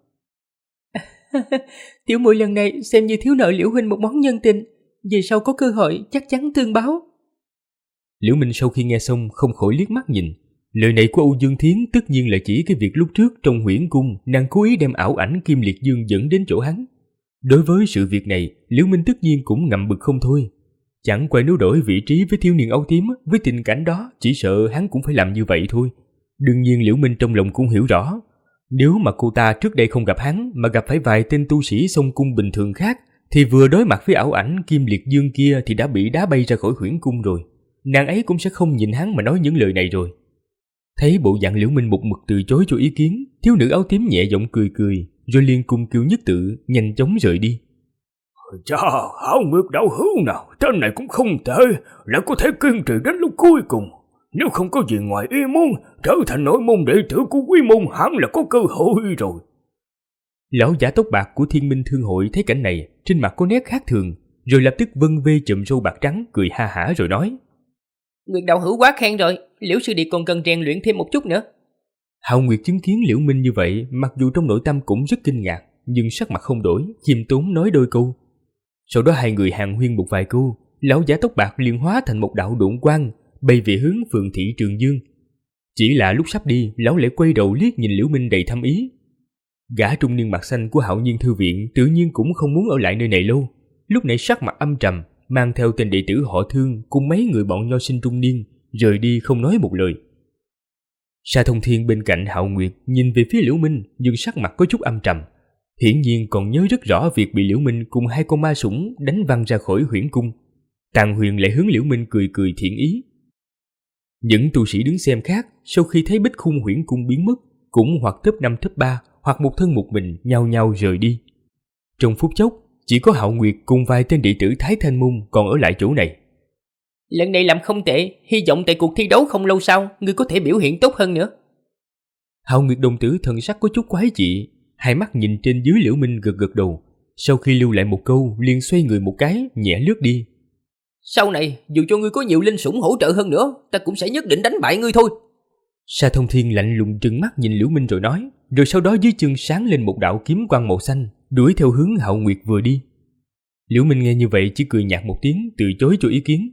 Tiểu muội lần này xem như thiếu nợ Liễu huynh một món nhân tình, về sau có cơ hội chắc chắn tương báo. Liễu Minh sau khi nghe xong không khỏi liếc mắt nhìn. Lời này của Âu Dương Thiến tất nhiên là chỉ cái việc lúc trước trong Huyễn Cung nàng cố ý đem ảo ảnh Kim Liệt Dương dẫn đến chỗ hắn. Đối với sự việc này, Liễu Minh tất nhiên cũng ngậm bực không thôi. Chẳng qua nếu đổi vị trí với thiếu niên áo tím, với tình cảnh đó chỉ sợ hắn cũng phải làm như vậy thôi. Đương nhiên Liễu Minh trong lòng cũng hiểu rõ, nếu mà cô ta trước đây không gặp hắn mà gặp phải vài tên tu sĩ Sông Cung bình thường khác, thì vừa đối mặt với ảo ảnh Kim Liệt Dương kia thì đã bị đá bay ra khỏi Huyễn Cung rồi. Nàng ấy cũng sẽ không nhìn hắn mà nói những lời này rồi. Thấy bộ dạng Liễu Minh một mực từ chối cho ý kiến, thiếu nữ áo tím nhẹ giọng cười cười, rồi liền cùng Kiều Nhất Tự nhanh chóng rời đi. Chà, Hạo Nguyệt đạo hữu nào, tên này cũng không tệ, lại có thể kiên trì đến lúc cuối cùng. Nếu không có gì ngoài ý muốn, trở thành nội môn đệ tử của quý môn hẳn là có cơ hội rồi. Lão giả tóc bạc của Thiên Minh Thương Hội thấy cảnh này, trên mặt có nét khác thường, rồi lập tức vân vê chùm râu bạc trắng, cười ha hả rồi nói: Nguyệt đạo hữu quá khen rồi, Liễu sư đệ còn cần rèn luyện thêm một chút nữa. Hạo Nguyệt chứng kiến Liễu Minh như vậy, mặc dù trong nội tâm cũng rất kinh ngạc, nhưng sắc mặt không đổi, khiêm tốn nói đôi câu. Sau đó hai người hàn huyên một vài câu, lão giả tóc bạc liền hóa thành một đạo độn quang, bay về hướng phường thị Trường Dương. Chỉ là lúc sắp đi, lão lại quay đầu liếc nhìn Liễu Minh đầy thâm ý. Gã trung niên mặt xanh của Hạo Nhiên thư viện tự nhiên cũng không muốn ở lại nơi này lâu, lúc này sắc mặt âm trầm, mang theo tên đệ tử họ Thương cùng mấy người bọn nho sinh trung niên, rời đi không nói một lời. Sa Thông Thiên bên cạnh Hạo Nguyệt nhìn về phía Liễu Minh, nhưng sắc mặt có chút âm trầm. Hiển nhiên còn nhớ rất rõ việc bị Liễu Minh cùng hai con ma sủng đánh văng ra khỏi Huyễn Cung. Tàn Huyền lại hướng Liễu Minh cười cười thiện ý. Những tu sĩ đứng xem khác sau khi thấy bích khung Huyễn Cung biến mất, cũng hoặc top 5 top 3, hoặc một thân một mình nhao nhao rời đi. Trong phút chốc, chỉ có Hạo Nguyệt cùng vài tên đệ tử Thái Thanh Môn còn ở lại chỗ này. Lần này làm không tệ, hy vọng tại cuộc thi đấu không lâu sau, ngươi có thể biểu hiện tốt hơn nữa. Hạo Nguyệt đồng tử thần sắc có chút quái dị, hai mắt nhìn trên dưới Liễu Minh gật gật đầu, sau khi lưu lại một câu liền xoay người một cái, nhẹ lướt đi. Sau này, dù cho ngươi có nhiều linh sủng hỗ trợ hơn nữa, ta cũng sẽ nhất định đánh bại ngươi thôi. Sa Thông Thiên lạnh lùng trừng mắt nhìn Liễu Minh rồi nói, rồi sau đó dưới chân sáng lên một đạo kiếm quang màu xanh, đuổi theo hướng Hạo Nguyệt vừa đi. Liễu Minh nghe như vậy chỉ cười nhạt một tiếng, từ chối cho ý kiến.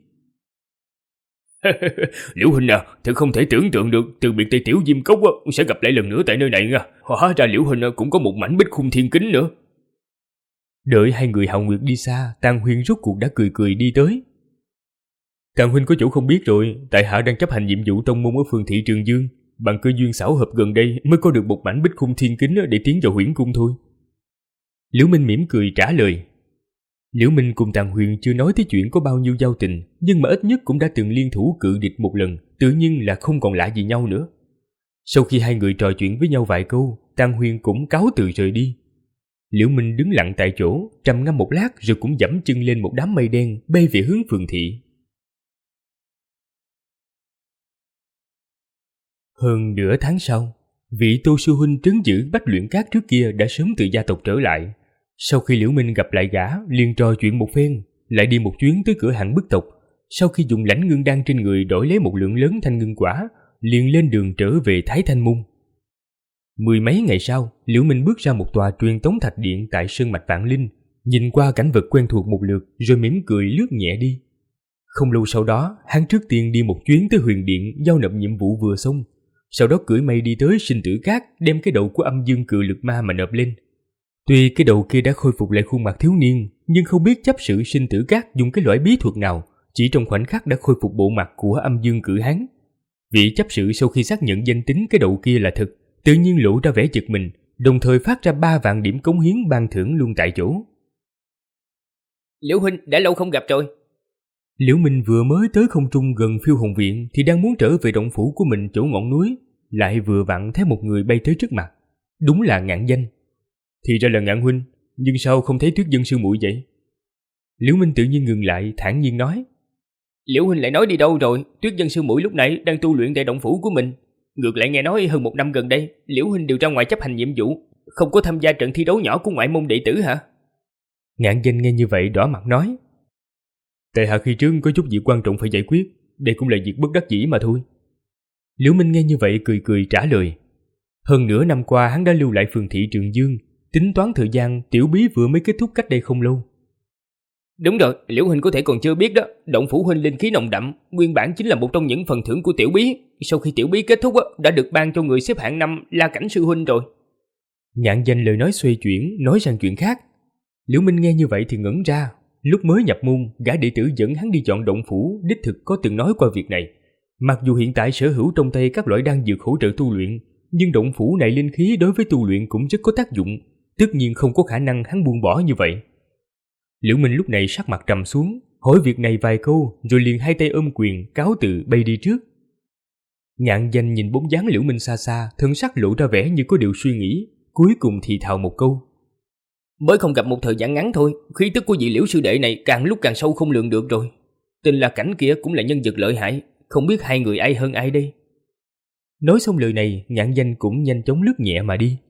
Liễu huynh à, thật không thể tưởng tượng được từ biệt Tây Tiểu Diêm Cốc sẽ gặp lại lần nữa tại nơi này nha. Hóa ra Liễu huynh cũng có một mảnh bích khung thiên kính nữa. Đợi hai người Hạo Nguyệt đi xa, Tàng Huyền rốt cuộc đã cười cười đi tới. Tàng huynh có chỗ không biết rồi, tại hạ đang chấp hành nhiệm vụ tông môn ở phường thị Trường Dương, bằng cơ duyên xảo hợp gần đây mới có được một mảnh bích khung thiên kính để tiến vào Huyễn Cung thôi. Liễu Minh mỉm cười trả lời. Liễu Minh cùng Tàng Huyền chưa nói tới chuyện có bao nhiêu giao tình, nhưng mà ít nhất cũng đã từng liên thủ cự địch một lần, tự nhiên là không còn lạ gì nhau nữa. Sau khi hai người trò chuyện với nhau vài câu, Tàng Huyền cũng cáo từ rời đi. Liễu Minh đứng lặng tại chỗ, trầm ngâm một lát rồi cũng giẫm chân lên một đám mây đen bay về hướng phường thị. Hơn nửa tháng sau, Vị Tô sư huynh trấn giữ Bách Luyện Các trước kia đã sớm từ gia tộc trở lại. Sau khi Liễu Minh gặp lại gã, liền trò chuyện một phen, lại đi một chuyến tới cửa hàng bức tộc. Sau khi dùng lãnh ngưng đan trên người đổi lấy một lượng lớn thanh ngưng quả, liền lên đường trở về Thái Thanh Môn. Mười mấy ngày sau, Liễu Minh bước ra một tòa truyền tống thạch điện tại Sơn Mạch Vạn Linh, nhìn qua cảnh vật quen thuộc một lượt rồi mỉm cười lướt nhẹ đi. Không lâu sau đó, hắn trước tiên đi một chuyến tới Huyền Điện giao nộp nhiệm vụ vừa xong, sau đó cưỡi mây đi tới Sinh Tử Các đem cái đầu của âm dương cự lực ma mà nộp lên. Tuy cái đầu kia đã khôi phục lại khuôn mặt thiếu niên, nhưng không biết chấp sự Sinh Tử Các dùng cái loại bí thuật nào, chỉ trong khoảnh khắc đã khôi phục bộ mặt của âm dương cự hán. Vị chấp sự sau khi xác nhận danh tính cái đầu kia là thật, tự nhiên lộ ra vẻ giật mình, đồng thời phát ra 3 vạn điểm cống hiến ban thưởng luôn tại chỗ. Liễu huynh, đã lâu không gặp rồi. Liễu Minh vừa mới tới không trung gần Phiêu Hồn Viện thì đang muốn trở về động phủ của mình chỗ ngọn núi, lại vừa vặn thấy một người bay tới trước mặt. Đúng là Ngạn Danh. Thì ra là Ngạn huynh, nhưng sao không thấy Tuyết Dân sư muội vậy? Liễu Minh tự nhiên ngừng lại, thản nhiên nói. Liễu huynh lại nói đi đâu rồi? Tuyết Dân sư muội lúc nãy đang tu luyện tại động phủ của mình. Ngược lại nghe nói hơn 1 năm gần đây, Liễu huynh đều ra ngoài chấp hành nhiệm vụ, không có tham gia trận thi đấu nhỏ của ngoại môn đệ tử hả? Ngạn Danh nghe như vậy đỏ mặt nói. Tại hạ khi trước có chút việc quan trọng phải giải quyết, đây cũng là việc bất đắc dĩ mà thôi. Liễu Minh nghe như vậy cười cười trả lời. Hơn nửa năm qua hắn đã lưu lại phường thị Trường Dương, tính toán thời gian tiểu bí vừa mới kết thúc cách đây không lâu. Đúng rồi, Liễu huynh có thể còn chưa biết đó, động phủ huynh linh khí nồng đậm, nguyên bản chính là một trong những phần thưởng của tiểu bí. Sau khi tiểu bí kết thúc đã được ban cho người xếp hạng 5 La Cảnh sư huynh rồi. Ngạn Danh lời nói xoay chuyển, nói sang chuyện khác. Liễu Minh nghe như vậy thì ngẩn ra. Lúc mới nhập môn, gã đệ tử dẫn hắn đi chọn động phủ đích thực có từng nói qua việc này. Mặc dù hiện tại sở hữu trong tay các loại đan dược hỗ trợ tu luyện, nhưng động phủ này linh khí đối với tu luyện cũng rất có tác dụng, tất nhiên không có khả năng hắn buông bỏ như vậy. Liễu Minh lúc này sắc mặt trầm xuống, hỏi việc này vài câu rồi liền hai tay ôm quyền cáo từ bay đi trước. Ngạn Danh nhìn bóng dáng Liễu Minh xa xa, thân sắc lộ ra vẻ như có điều suy nghĩ, cuối cùng thì thào một câu. Mới không gặp một thời gian ngắn thôi, khí tức của vị Liễu sư đệ này càng lúc càng sâu không lường được rồi. Tên La Cảnh kia cũng là nhân vật lợi hại, không biết hai người ai hơn ai đây. Nói xong lời này, Ngạn Danh cũng nhanh chóng lướt nhẹ mà đi.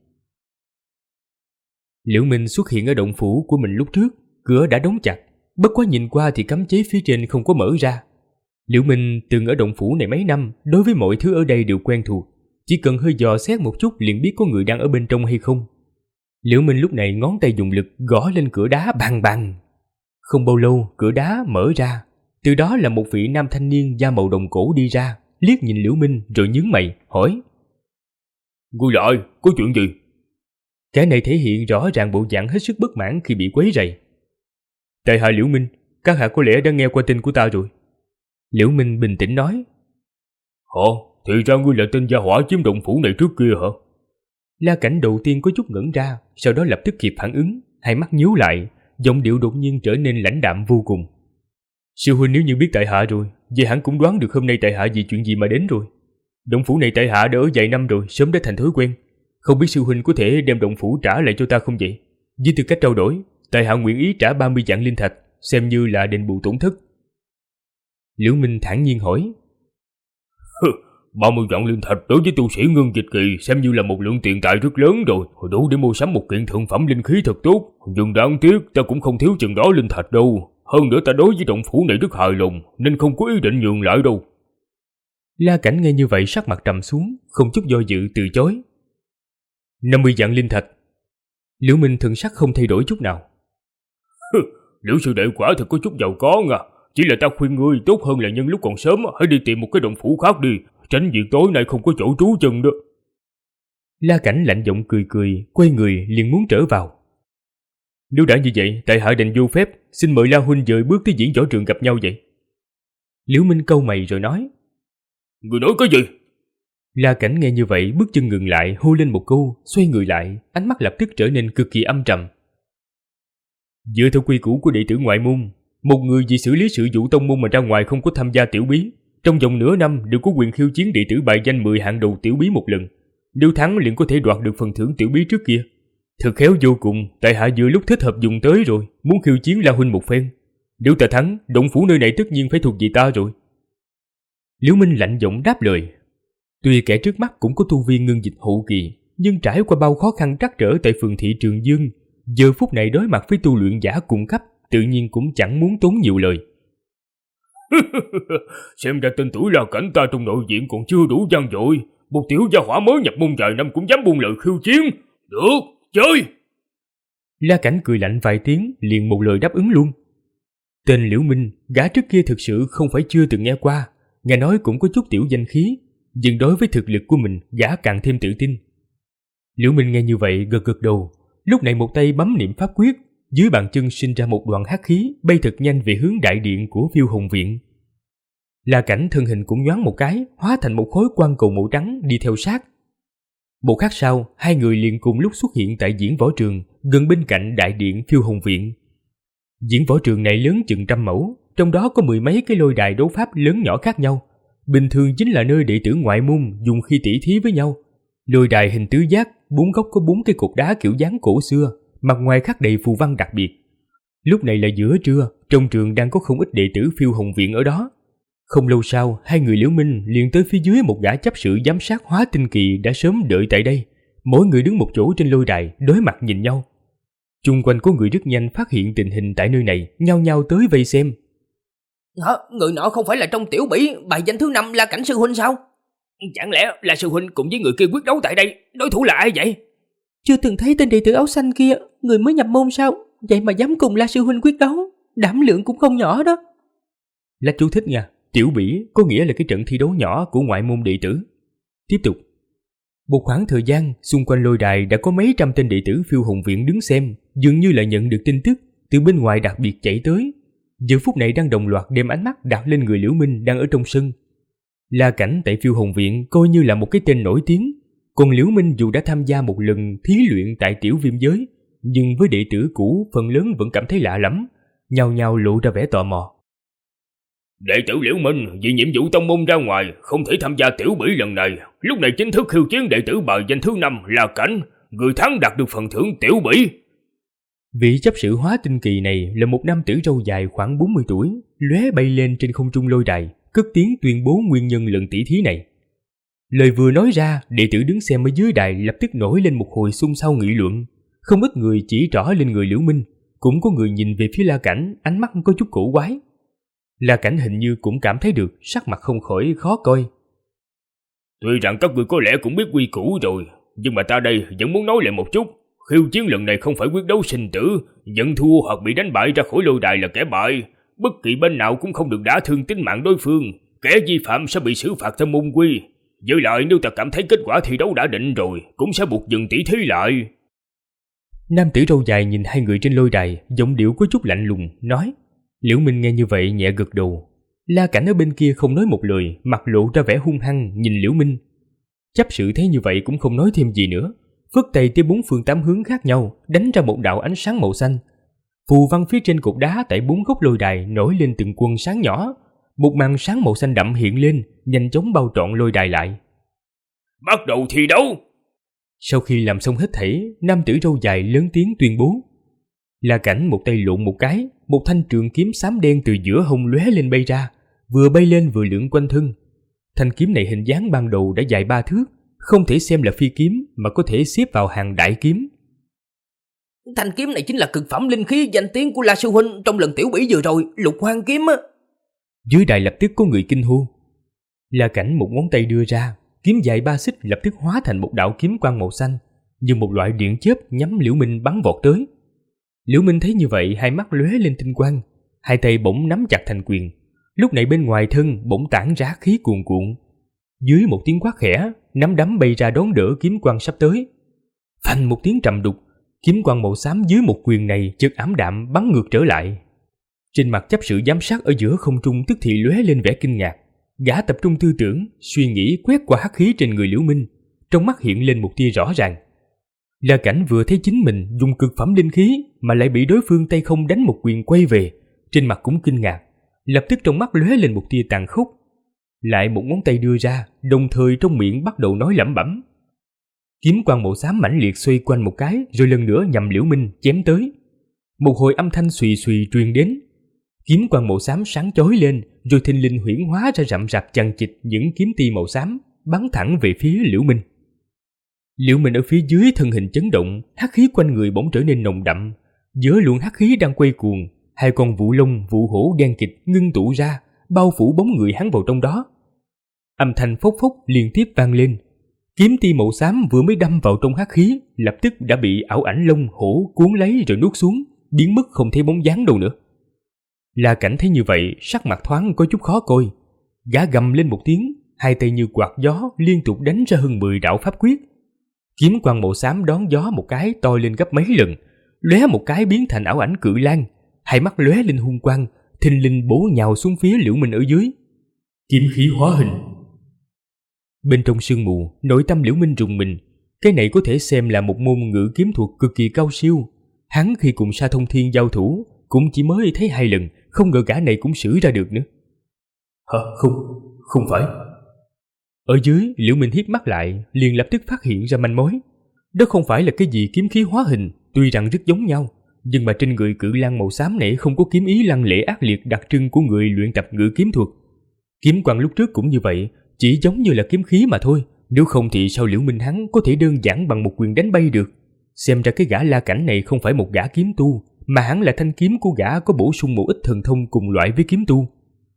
Liễu Minh xuất hiện ở động phủ của mình lúc trước, cửa đã đóng chặt, bất quá nhìn qua thì cấm chế phía trên không có mở ra. Liễu Minh từng ở động phủ này mấy năm, đối với mọi thứ ở đây đều quen thuộc, chỉ cần hơi dò xét một chút liền biết có người đang ở bên trong hay không. Liễu Minh lúc này ngón tay dùng lực gõ lên cửa đá bang bang. Không bao lâu cửa đá mở ra, từ đó là một vị nam thanh niên da màu đồng cổ đi ra, liếc nhìn Liễu Minh rồi nhướng mày hỏi: Ngươi lại, có chuyện gì? Cái này thể hiện rõ ràng bộ dạng hết sức bất mãn khi bị quấy rầy. Tại hạ Liễu Minh, các hạ có lẽ đã nghe qua tin của ta rồi. Liễu Minh bình tĩnh nói. Thì ra ngươi là tên gia hỏa chiếm động phủ này trước kia hả? La Cảnh đầu tiên có chút ngẩn ra, sau đó lập tức kịp phản ứng, hai mắt nhíu lại, giọng điệu đột nhiên trở nên lãnh đạm vô cùng. Sư huynh nếu như biết tại hạ rồi, vậy hẳn cũng đoán được hôm nay tại hạ vì chuyện gì mà đến rồi. Động phủ này tại hạ đã ở vài năm rồi, sớm đã thành thói quen. Không biết sư huynh có thể đem động phủ trả lại cho ta không vậy? Với tư cách trao đổi, tại hạ nguyện ý trả 30 vạn linh thạch, xem như là đền bù tổn thất. Liễu Minh thản nhiên hỏi. 30 vạn linh thạch đối với tu sĩ Ngưng Dịch Kỳ xem như là một lượng tiền tài rất lớn rồi, đủ để mua sắm một kiện thượng phẩm linh khí thật tốt. Nhưng đáng tiếc ta cũng không thiếu chừng đó linh thạch đâu. Hơn nữa ta đối với động phủ này rất hài lòng, nên không có ý định nhường lại đâu. La Cảnh nghe như vậy sắc mặt trầm xuống, không chút do dự từ chối. 50 vạn linh thạch. Liễu Minh thần sắc không thay đổi chút nào. Liễu sư đệ quả thật có chút giàu có nha. Chỉ là ta khuyên ngươi tốt hơn là nhân lúc còn sớm hãy đi tìm một cái động phủ khác đi, tránh việc tối nay không có chỗ trú chân đó. La Cảnh lạnh giọng cười cười, quay người liền muốn trở vào. Nếu đã như vậy, tại hạ đành vô phép, xin mời La huynh dời bước tới diễn võ trường gặp nhau vậy. Liễu Minh cau mày rồi nói. Người nói cái gì? La Cảnh nghe như vậy bước chân ngừng lại, hô lên một câu, xoay người lại, ánh mắt lập tức trở nên cực kỳ âm trầm. Dựa theo quy củ của đệ tử ngoại môn, một người vì xử lý sự vụ tông môn mà ra ngoài không có tham gia tiểu bí, trong vòng nửa năm đều có quyền khiêu chiến đệ tử bài danh 10 hạng đầu tiểu bí một lần. Nếu thắng liền có thể đoạt được phần thưởng tiểu bí trước kia. Thật khéo vô cùng, tại hạ vừa lúc thích hợp dùng tới rồi, muốn khiêu chiến La huynh một phen. Nếu ta thắng, động phủ nơi này tất nhiên phải thuộc về ta rồi. Liễu Minh lạnh giọng đáp lời. Tuy kẻ trước mắt cũng có tu vi ngưng dịch hậu kỳ, nhưng trải qua bao khó khăn trắc trở tại phường thị Trường Dương, giờ phút này đối mặt với tu luyện giả cùng cấp, tự nhiên cũng chẳng muốn tốn nhiều lời. Xem ra tên tuổi La Cảnh ta trong nội viện còn chưa đủ vang dội, một tiểu gia hỏa mới nhập môn vài năm cũng dám buông lời khiêu chiến. Được, chơi! La Cảnh cười lạnh vài tiếng, liền một lời đáp ứng luôn. Tên Liễu Minh, gã trước kia thực sự không phải chưa từng nghe qua, nghe nói cũng có chút tiểu danh khí, nhưng đối với thực lực của mình, gã càng thêm tự tin. Liễu Minh nghe như vậy gật gật đầu, lúc này một tay bấm niệm pháp quyết, dưới bàn chân sinh ra một đoàn hắc khí bay thật nhanh về hướng đại điện của Phiêu Hồng Viện. La Cảnh thân hình cũng nhoáng một cái, hóa thành một khối quang cầu màu trắng đi theo sát. Một khắc sau, hai người liền cùng lúc xuất hiện tại diễn võ trường gần bên cạnh đại điện Phiêu Hồng Viện. Diễn võ trường này lớn chừng 100 mẫu, trong đó có 10 mấy cái lôi đài đấu pháp lớn nhỏ khác nhau. Bình thường chính là nơi đệ tử ngoại môn dùng khi tỉ thí với nhau. Lôi đài hình tứ giác, 4 góc có 4 cái cột đá kiểu dáng cổ xưa, mặt ngoài khắc đầy phù văn đặc biệt. Lúc này là giữa trưa, trong trường đang có không ít đệ tử Phiêu Hồng Viện ở đó. Không lâu sau, hai người Liễu Minh liền tới phía dưới một gã chấp sự giám sát hóa tinh kỳ đã sớm đợi tại đây. Mỗi người đứng một chỗ trên lôi đài, đối mặt nhìn nhau. Chung quanh có người rất nhanh phát hiện tình hình tại nơi này, nhao nhao tới vây xem. Hả? Người nọ không phải là trong tiểu bỉ bài danh thứ 5 La Cảnh sư huynh sao? Chẳng lẽ là sư huynh cùng với người kia quyết đấu tại đây? Đối thủ là ai vậy? Chưa từng thấy tên đệ tử áo xanh kia, người mới nhập môn sao? Vậy mà dám cùng La sư huynh quyết đấu, đảm lượng cũng không nhỏ đó. Là chú thích nha, tiểu bỉ có nghĩa là cái trận thi đấu nhỏ của ngoại môn đệ tử. Tiếp tục. Một khoảng thời gian, xung quanh lôi đài đã có mấy trăm tên đệ tử Phiêu Hồng Viện đứng xem, dường như là nhận được tin tức từ bên ngoài đặc biệt chạy tới. Giờ phút này đang đồng loạt đem ánh mắt đặt lên người Liễu Minh đang ở trong sân. La Cảnh tại Phiêu Hồng Viện coi như là một cái tên nổi tiếng, còn Liễu Minh dù đã tham gia một lần thí luyện tại Tiểu Viêm giới, nhưng với đệ tử cũ phần lớn vẫn cảm thấy lạ lắm, nhao nhao lộ ra vẻ tò mò. Đệ tử Liễu Minh vì nhiệm vụ tông môn ra ngoài, không thể tham gia tiểu bỉ lần này. Lúc này chính thức khiêu chiến đệ tử bài danh thứ 5 La Cảnh, người thắng đạt được phần thưởng tiểu bỉ. Vị chấp sự hóa tinh kỳ này là một nam tử râu dài khoảng 40 tuổi, lóe bay lên trên không trung lôi đài, cất tiếng tuyên bố nguyên nhân lần tỷ thí này. Lời vừa nói ra, đệ tử đứng xem ở dưới đài lập tức nổi lên một hồi xôn xao nghị luận. Không ít người chỉ trỏ lên người Liễu Minh, cũng có người nhìn về phía La Cảnh, ánh mắt có chút cổ quái. La Cảnh hình như cũng cảm thấy được, sắc mặt không khỏi khó coi. Tuy rằng các người có lẽ cũng biết quy củ rồi, nhưng mà ta đây vẫn muốn nói lại một chút. Khiêu chiến lần này không phải quyết đấu sinh tử, nhận thua hoặc bị đánh bại ra khỏi lôi đài là kẻ bại. Bất kỳ bên nào cũng không được đả thương tính mạng đối phương, kẻ vi phạm sẽ bị xử phạt theo môn quy. Với lại nếu ta cảm thấy kết quả thi đấu đã định rồi, cũng sẽ buộc dừng tỷ thí lại. Nam tử râu dài nhìn hai người trên lôi đài, giọng điệu có chút lạnh lùng, nói. Liễu Minh nghe như vậy nhẹ gật đầu. La Cảnh ở bên kia không nói một lời, mặt lộ ra vẻ hung hăng nhìn Liễu Minh. Chấp sự thấy như vậy cũng không nói thêm gì nữa, phất tay tới 4 phương 8 hướng khác nhau, đánh ra một đạo ánh sáng màu xanh. Phù văn phía trên cột đá tại 4 góc lôi đài nổi lên từng quân sáng nhỏ, một màn sáng màu xanh đậm hiện lên, nhanh chóng bao trọn lôi đài lại. Bắt đầu thi đấu! Sau khi làm xong hết thảy, nam tử râu dài lớn tiếng tuyên bố. La Cảnh một tay lộn một cái, một thanh trường kiếm xám đen từ giữa hông lóe lên bay ra, vừa bay lên vừa lượn quanh thân. Thanh kiếm này hình dáng ban đầu đã dài 3 thước, không thể xem là phi kiếm mà có thể xếp vào hàng đại kiếm. Thanh kiếm này chính là cực phẩm linh khí danh tiếng của La sư huynh trong lần tiểu bỉ vừa rồi, Lục Hoang kiếm á. Dưới đài lập tức có người kinh hô. La Cảnh một ngón tay đưa ra, kiếm dài 3 xích lập tức hóa thành một đạo kiếm quang màu xanh, như một loại điện chớp nhắm Liễu Minh bắn vọt tới. Liễu Minh thấy như vậy, hai mắt lóe lên tinh quang, hai tay bỗng nắm chặt thành quyền. Lúc này bên ngoài thân bỗng tản ra khí cuồn cuộn. Dưới một tiếng quát khẽ, nắm đấm bay ra đón đỡ kiếm quang sắp tới. Phanh một tiếng trầm đục, kiếm quang màu xám dưới một quyền này chợt ảm đạm bắn ngược trở lại. Trên mặt chấp sự giám sát ở giữa không trung tức thì lóe lên vẻ kinh ngạc. Gã tập trung tư tưởng, suy nghĩ quét qua hắc khí trên người Liễu Minh, trong mắt hiện lên một tia rõ ràng. La Cảnh vừa thấy chính mình dùng cực phẩm linh khí mà lại bị đối phương tay không đánh một quyền quay về, trên mặt cũng kinh ngạc, lập tức trong mắt lóe lên một tia tàn khốc. Lại một ngón tay đưa ra, đồng thời trong miệng bắt đầu nói lẩm bẩm. Kiếm quang màu xám mãnh liệt xoay quanh một cái, rồi lần nữa nhằm Liễu Minh chém tới. Một hồi âm thanh xùy xùy truyền đến. Kiếm quang màu xám sáng chói lên, rồi thình lình huyễn hóa ra rậm rạp chằng chịt những kiếm ti màu xám, bắn thẳng về phía Liễu Minh. Liễu Minh ở phía dưới thân hình chấn động, hắc khí quanh người bỗng trở nên nồng đậm. Giữa luồng hắc khí đang quay cuồng, hai con vụ long, vụ hổ đen kịt ngưng tụ ra, bao phủ bóng người hắn vào trong đó. Âm thanh phốc phốc liên tiếp vang lên. Kiếm ti màu xám vừa mới đâm vào trong hắc khí, lập tức đã bị ảo ảnh long hổ cuốn lấy rồi nuốt xuống, biến mất không thấy bóng dáng đâu nữa. La Cảnh thấy như vậy, sắc mặt thoáng có chút khó coi. Gã gầm lên một tiếng, hai tay như quạt gió liên tục đánh ra hơn 10 đạo pháp quyết. Kiếm quang màu xám đón gió một cái to lên gấp mấy lần, lóe một cái biến thành ảo ảnh cự lang, hai mắt lóe lên hung quang, thình lình bổ nhào xuống phía Liễu Minh ở dưới. Kiếm khí hóa hình. Bên trong sương mù, nội tâm Liễu Minh rùng mình. Cái này có thể xem là một môn ngự kiếm thuật cực kỳ cao siêu. Hắn khi cùng Sa Thông Thiên giao thủ cũng chỉ mới thấy 2 lần, không ngờ gã này cũng sử ra được nữa. Hả? Không phải. Ở dưới, Liễu Minh hít mắt lại, liền lập tức phát hiện ra manh mối. Đó không phải là cái gì kiếm khí hóa hình, tuy rằng rất giống nhau, nhưng mà trên người cự lang màu xám này không có kiếm ý lăng lệ ác liệt đặc trưng của người luyện tập ngự kiếm thuật. Kiếm quang lúc trước cũng như vậy, chỉ giống như là kiếm khí mà thôi, nếu không thì sao Liễu Minh hắn có thể đơn giản bằng một quyền đánh bay được. Xem ra cái gã La Cảnh này không phải một gã kiếm tu, mà hẳn là thanh kiếm của gã có bổ sung một ít thần thông cùng loại với kiếm tu.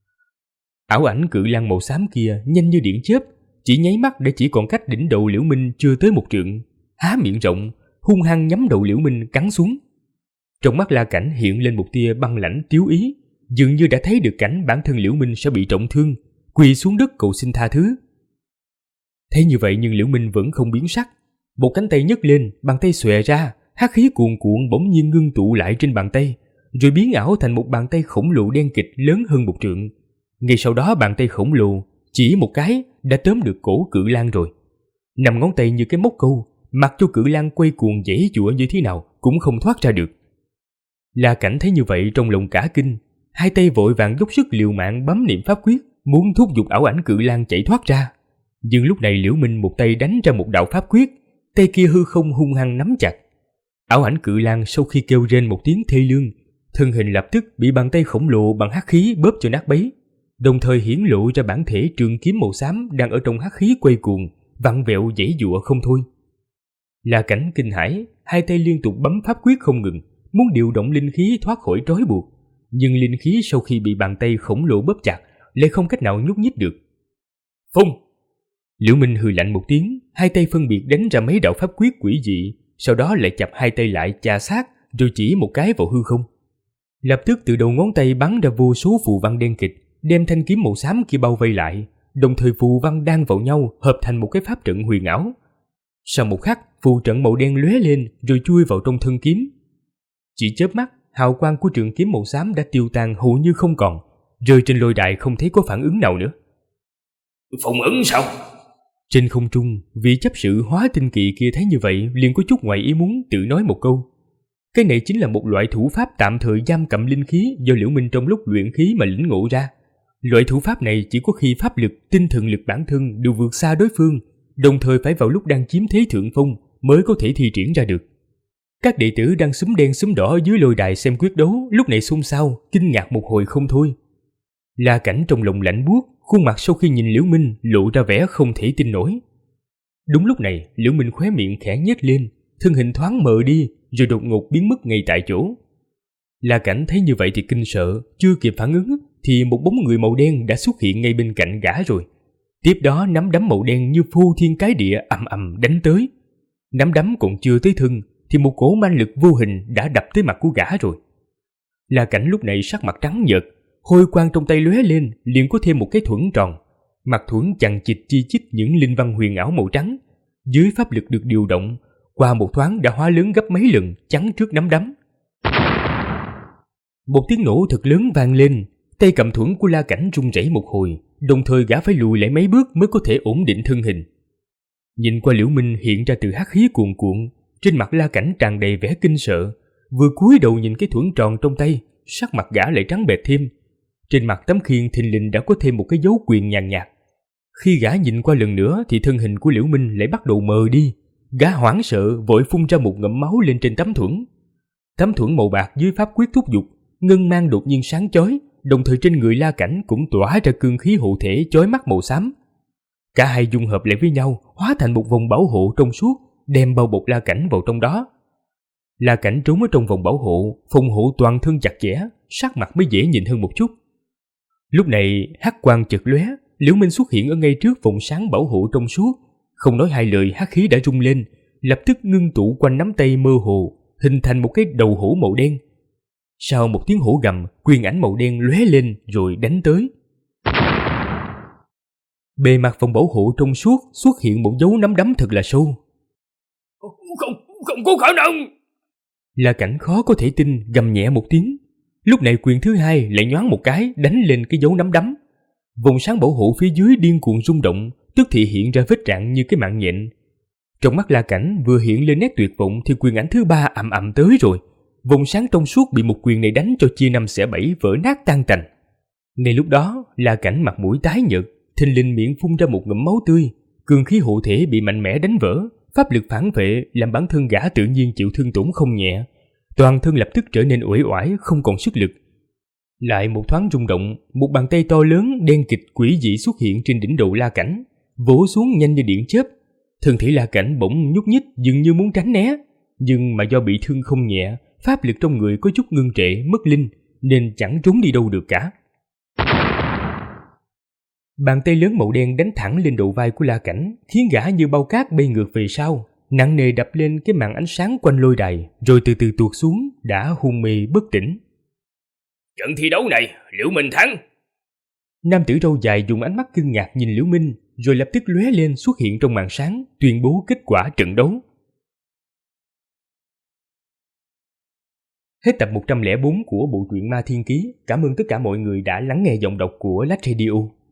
Ảo ảnh cự lang màu xám kia nhanh như điện chớp, chỉ nháy mắt để chỉ còn cách đỉnh đầu Liễu Minh chưa tới 1 trượng, há miệng rộng, hung hăng nhắm đầu Liễu Minh cắn xuống. Trong mắt La Cảnh hiện lên một tia băng lãnh tiếu ý, dường như đã thấy được cảnh bản thân Liễu Minh sẽ bị trọng thương, quỳ xuống đất cầu xin tha thứ. Thế như vậy nhưng Liễu Minh vẫn không biến sắc, một cánh tay nhấc lên, bàn tay xòe ra, hắc khí cuồn cuộn bỗng nhiên ngưng tụ lại trên bàn tay, rồi biến ảo thành một bàn tay khổng lồ đen kịt lớn hơn 1 trượng. Ngay sau đó bàn tay khổng lồ chỉ một cái đã tóm được cổ cự lang rồi. 5 ngón tay như cái móc câu, mặc cho cự lang quay cuồng giãy giụa như thế nào cũng không thoát ra được. La Cảnh thấy như vậy trong lòng cả kinh, hai tay vội vàng dốc sức liều mạng bấm niệm pháp quyết, muốn thúc giục ảo ảnh cự lang chạy thoát ra. Nhưng lúc này Liễu Minh một tay đánh ra một đạo pháp quyết, tay kia hư không hung hăng nắm chặt. Ảo ảnh cự lang sau khi kêu rên một tiếng thê lương, thân hình lập tức bị bàn tay khổng lồ bằng hắc khí bóp cho nát bấy, đồng thời hiển lộ ra bản thể trường kiếm màu xám đang ở trong hắc khí quay cuồng, vặn vẹo giãy giụa không thôi. La Cảnh kinh hãi, hai tay liên tục bấm pháp quyết không ngừng, muốn điều động linh khí thoát khỏi trói buộc, nhưng linh khí sau khi bị bàn tay khổng lồ bóp chặt lại không cách nào nhúc nhích được. Phung! Liễu Minh hừ lạnh một tiếng, hai tay phân biệt đánh ra mấy đạo pháp quyết quỷ dị, sau đó lại chập hai tay lại chà sát, rồi chỉ một cái vào hư không. Lập tức từ đầu ngón tay bắn ra vô số phù văn đen kịt, đem thanh kiếm màu xám kia bao vây lại, đồng thời phù văn đan vào nhau hợp thành một cái pháp trận huyền ảo. Sau một khắc, phù trận màu đen lóe lên rồi chui vào trong thân kiếm. Chỉ chớp mắt, hào quang của trường kiếm màu xám đã tiêu tan hầu như không còn, rơi trên lôi đài không thấy có phản ứng nào nữa. Phản ứng sao? Trên không trung, vị chấp sự hóa tinh kỳ kia thấy như vậy liền có chút ngoài ý muốn tự nói một câu. Cái này chính là một loại thủ pháp tạm thời giam cầm linh khí do Liễu Minh trong lúc luyện khí mà lĩnh ngộ ra. Loại thủ pháp này chỉ có khi pháp lực, tinh thần lực bản thân đều vượt xa đối phương, đồng thời phải vào lúc đang chiếm thế thượng phong mới có thể thi triển ra được. Các đệ tử đang xúm đen xúm đỏ dưới lôi đài xem quyết đấu lúc này xôn xao, kinh ngạc một hồi không thôi. La Cảnh trong lòng lạnh buốt, khuôn mặt sau khi nhìn Liễu Minh lộ ra vẻ không thể tin nổi. Đúng lúc này, Liễu Minh khóe miệng khẽ nhếch lên, thân hình thoáng mờ đi, rồi đột ngột biến mất ngay tại chỗ. La Cảnh thấy như vậy thì kinh sợ, chưa kịp phản ứng thì một bóng người màu đen đã xuất hiện ngay bên cạnh gã rồi. Tiếp đó nắm đấm màu đen như phô thiên cái địa ầm ầm đánh tới. Nắm đấm còn chưa tới thân thì một cỗ man lực vô hình đã đập tới mặt của gã rồi. La Cảnh lúc này sắc mặt trắng nhợt, hôi quang trong tay lóe lên, liền có thêm một cái thuẫn tròn. Mặt thuẫn chằng chịt chi chít những linh văn huyền ảo màu trắng. Dưới pháp lực được điều động, qua một thoáng đã hóa lớn gấp mấy lần, chắn trước nắm đấm. Một tiếng nổ thật lớn vang lên, tay cầm thuẫn của La Cảnh run rẩy một hồi, đồng thời gã phải lùi lại mấy bước mới có thể ổn định thân hình. Nhìn qua Liễu Minh hiện ra từ hắc khí cuồn cuộn, trên mặt La Cảnh tràn đầy vẻ kinh sợ, vừa cúi đầu nhìn cái thuẫn tròn trong tay, sắc mặt gã lại trắng bệch thêm. Trên mặt tấm khiên thình lình đã có thêm một cái dấu quyền nhàn nhạt. Khi gã nhìn qua lần nữa thì thân hình của Liễu Minh lại bắt đầu mờ đi. Gã hoảng sợ vội phun ra một ngụm máu lên trên tấm thuẫn. Tấm thuẫn màu bạc dưới pháp quyết thúc giục, ngân mang đột nhiên sáng chói, đồng thời trên người La Cảnh cũng tỏa ra cương khí hộ thể chói mắt màu xám. Cả hai dung hợp lại với nhau, hóa thành một vòng bảo hộ trong suốt, đem bao bọc La Cảnh vào trong đó. La Cảnh trốn ở trong vòng bảo hộ, phòng hộ toàn thân chặt chẽ, sắc mặt mới dễ nhìn hơn một chút. Lúc này hắc quang chợt lóe, Liễu Minh xuất hiện ở ngay trước vòng sáng bảo hộ trong suốt, không nói hai lời hắc khí đã rung lên, lập tức ngưng tụ quanh nắm tay mơ hồ, hình thành một cái đầu hổ màu đen. Sau một tiếng hổ gầm, quyền ảnh màu đen lóe lên rồi đánh tới. Bề mặt vòng bảo hộ trong suốt xuất hiện một dấu nắm đấm thật là sâu. Không có khả năng. La Cảnh khó có thể tin, gầm nhẹ một tiếng. Lúc này quyền thứ hai lại nhoáng một cái đánh lên cái dấu nắm đấm. Vòng sáng bảo hộ phía dưới điên cuồng rung động, tức thì hiện ra vết rạn như cái mạng nhện. Trong mắt La Cảnh vừa hiện lên nét tuyệt vọng thì quyền ảnh thứ ba ầm ầm tới rồi. Vòng sáng trong suốt bị một quyền này đánh cho chia năm xẻ bảy, vỡ nát tan tành. Ngay lúc đó, La Cảnh mặt mũi tái nhợt, thình lình miệng phun ra một ngụm máu tươi, cường khí hộ thể bị mạnh mẽ đánh vỡ, pháp lực phản vệ làm bản thân gã tự nhiên chịu thương tổn không nhẹ, toàn thân lập tức trở nên uể oải, không còn sức lực. Lại một thoáng rung động, một bàn tay to lớn đen kịch quỷ dị xuất hiện trên đỉnh đầu La Cảnh, vỗ xuống nhanh như điện chớp. Thân thể La Cảnh bỗng nhúc nhích, dường như muốn tránh né, nhưng mà do bị thương không nhẹ, pháp lực trong người có chút ngưng trệ, mất linh, nên chẳng trốn đi đâu được cả. Bàn tay lớn màu đen đánh thẳng lên đầu vai của La Cảnh, khiến gã như bao cát bay ngược về sau, nặng nề đập lên cái màn ánh sáng quanh lôi đài, rồi từ từ tuột xuống, đã hôn mê bất tỉnh. Trận thi đấu này, Liễu Minh thắng. Nam tử râu dài dùng ánh mắt kinh ngạc nhìn Liễu Minh, rồi lập tức lóe lên xuất hiện trong màn sáng, tuyên bố kết quả trận đấu. Hết tập 104 của bộ truyện Ma Thiên Ký. Cảm ơn tất cả mọi người đã lắng nghe giọng đọc của Lách Radio.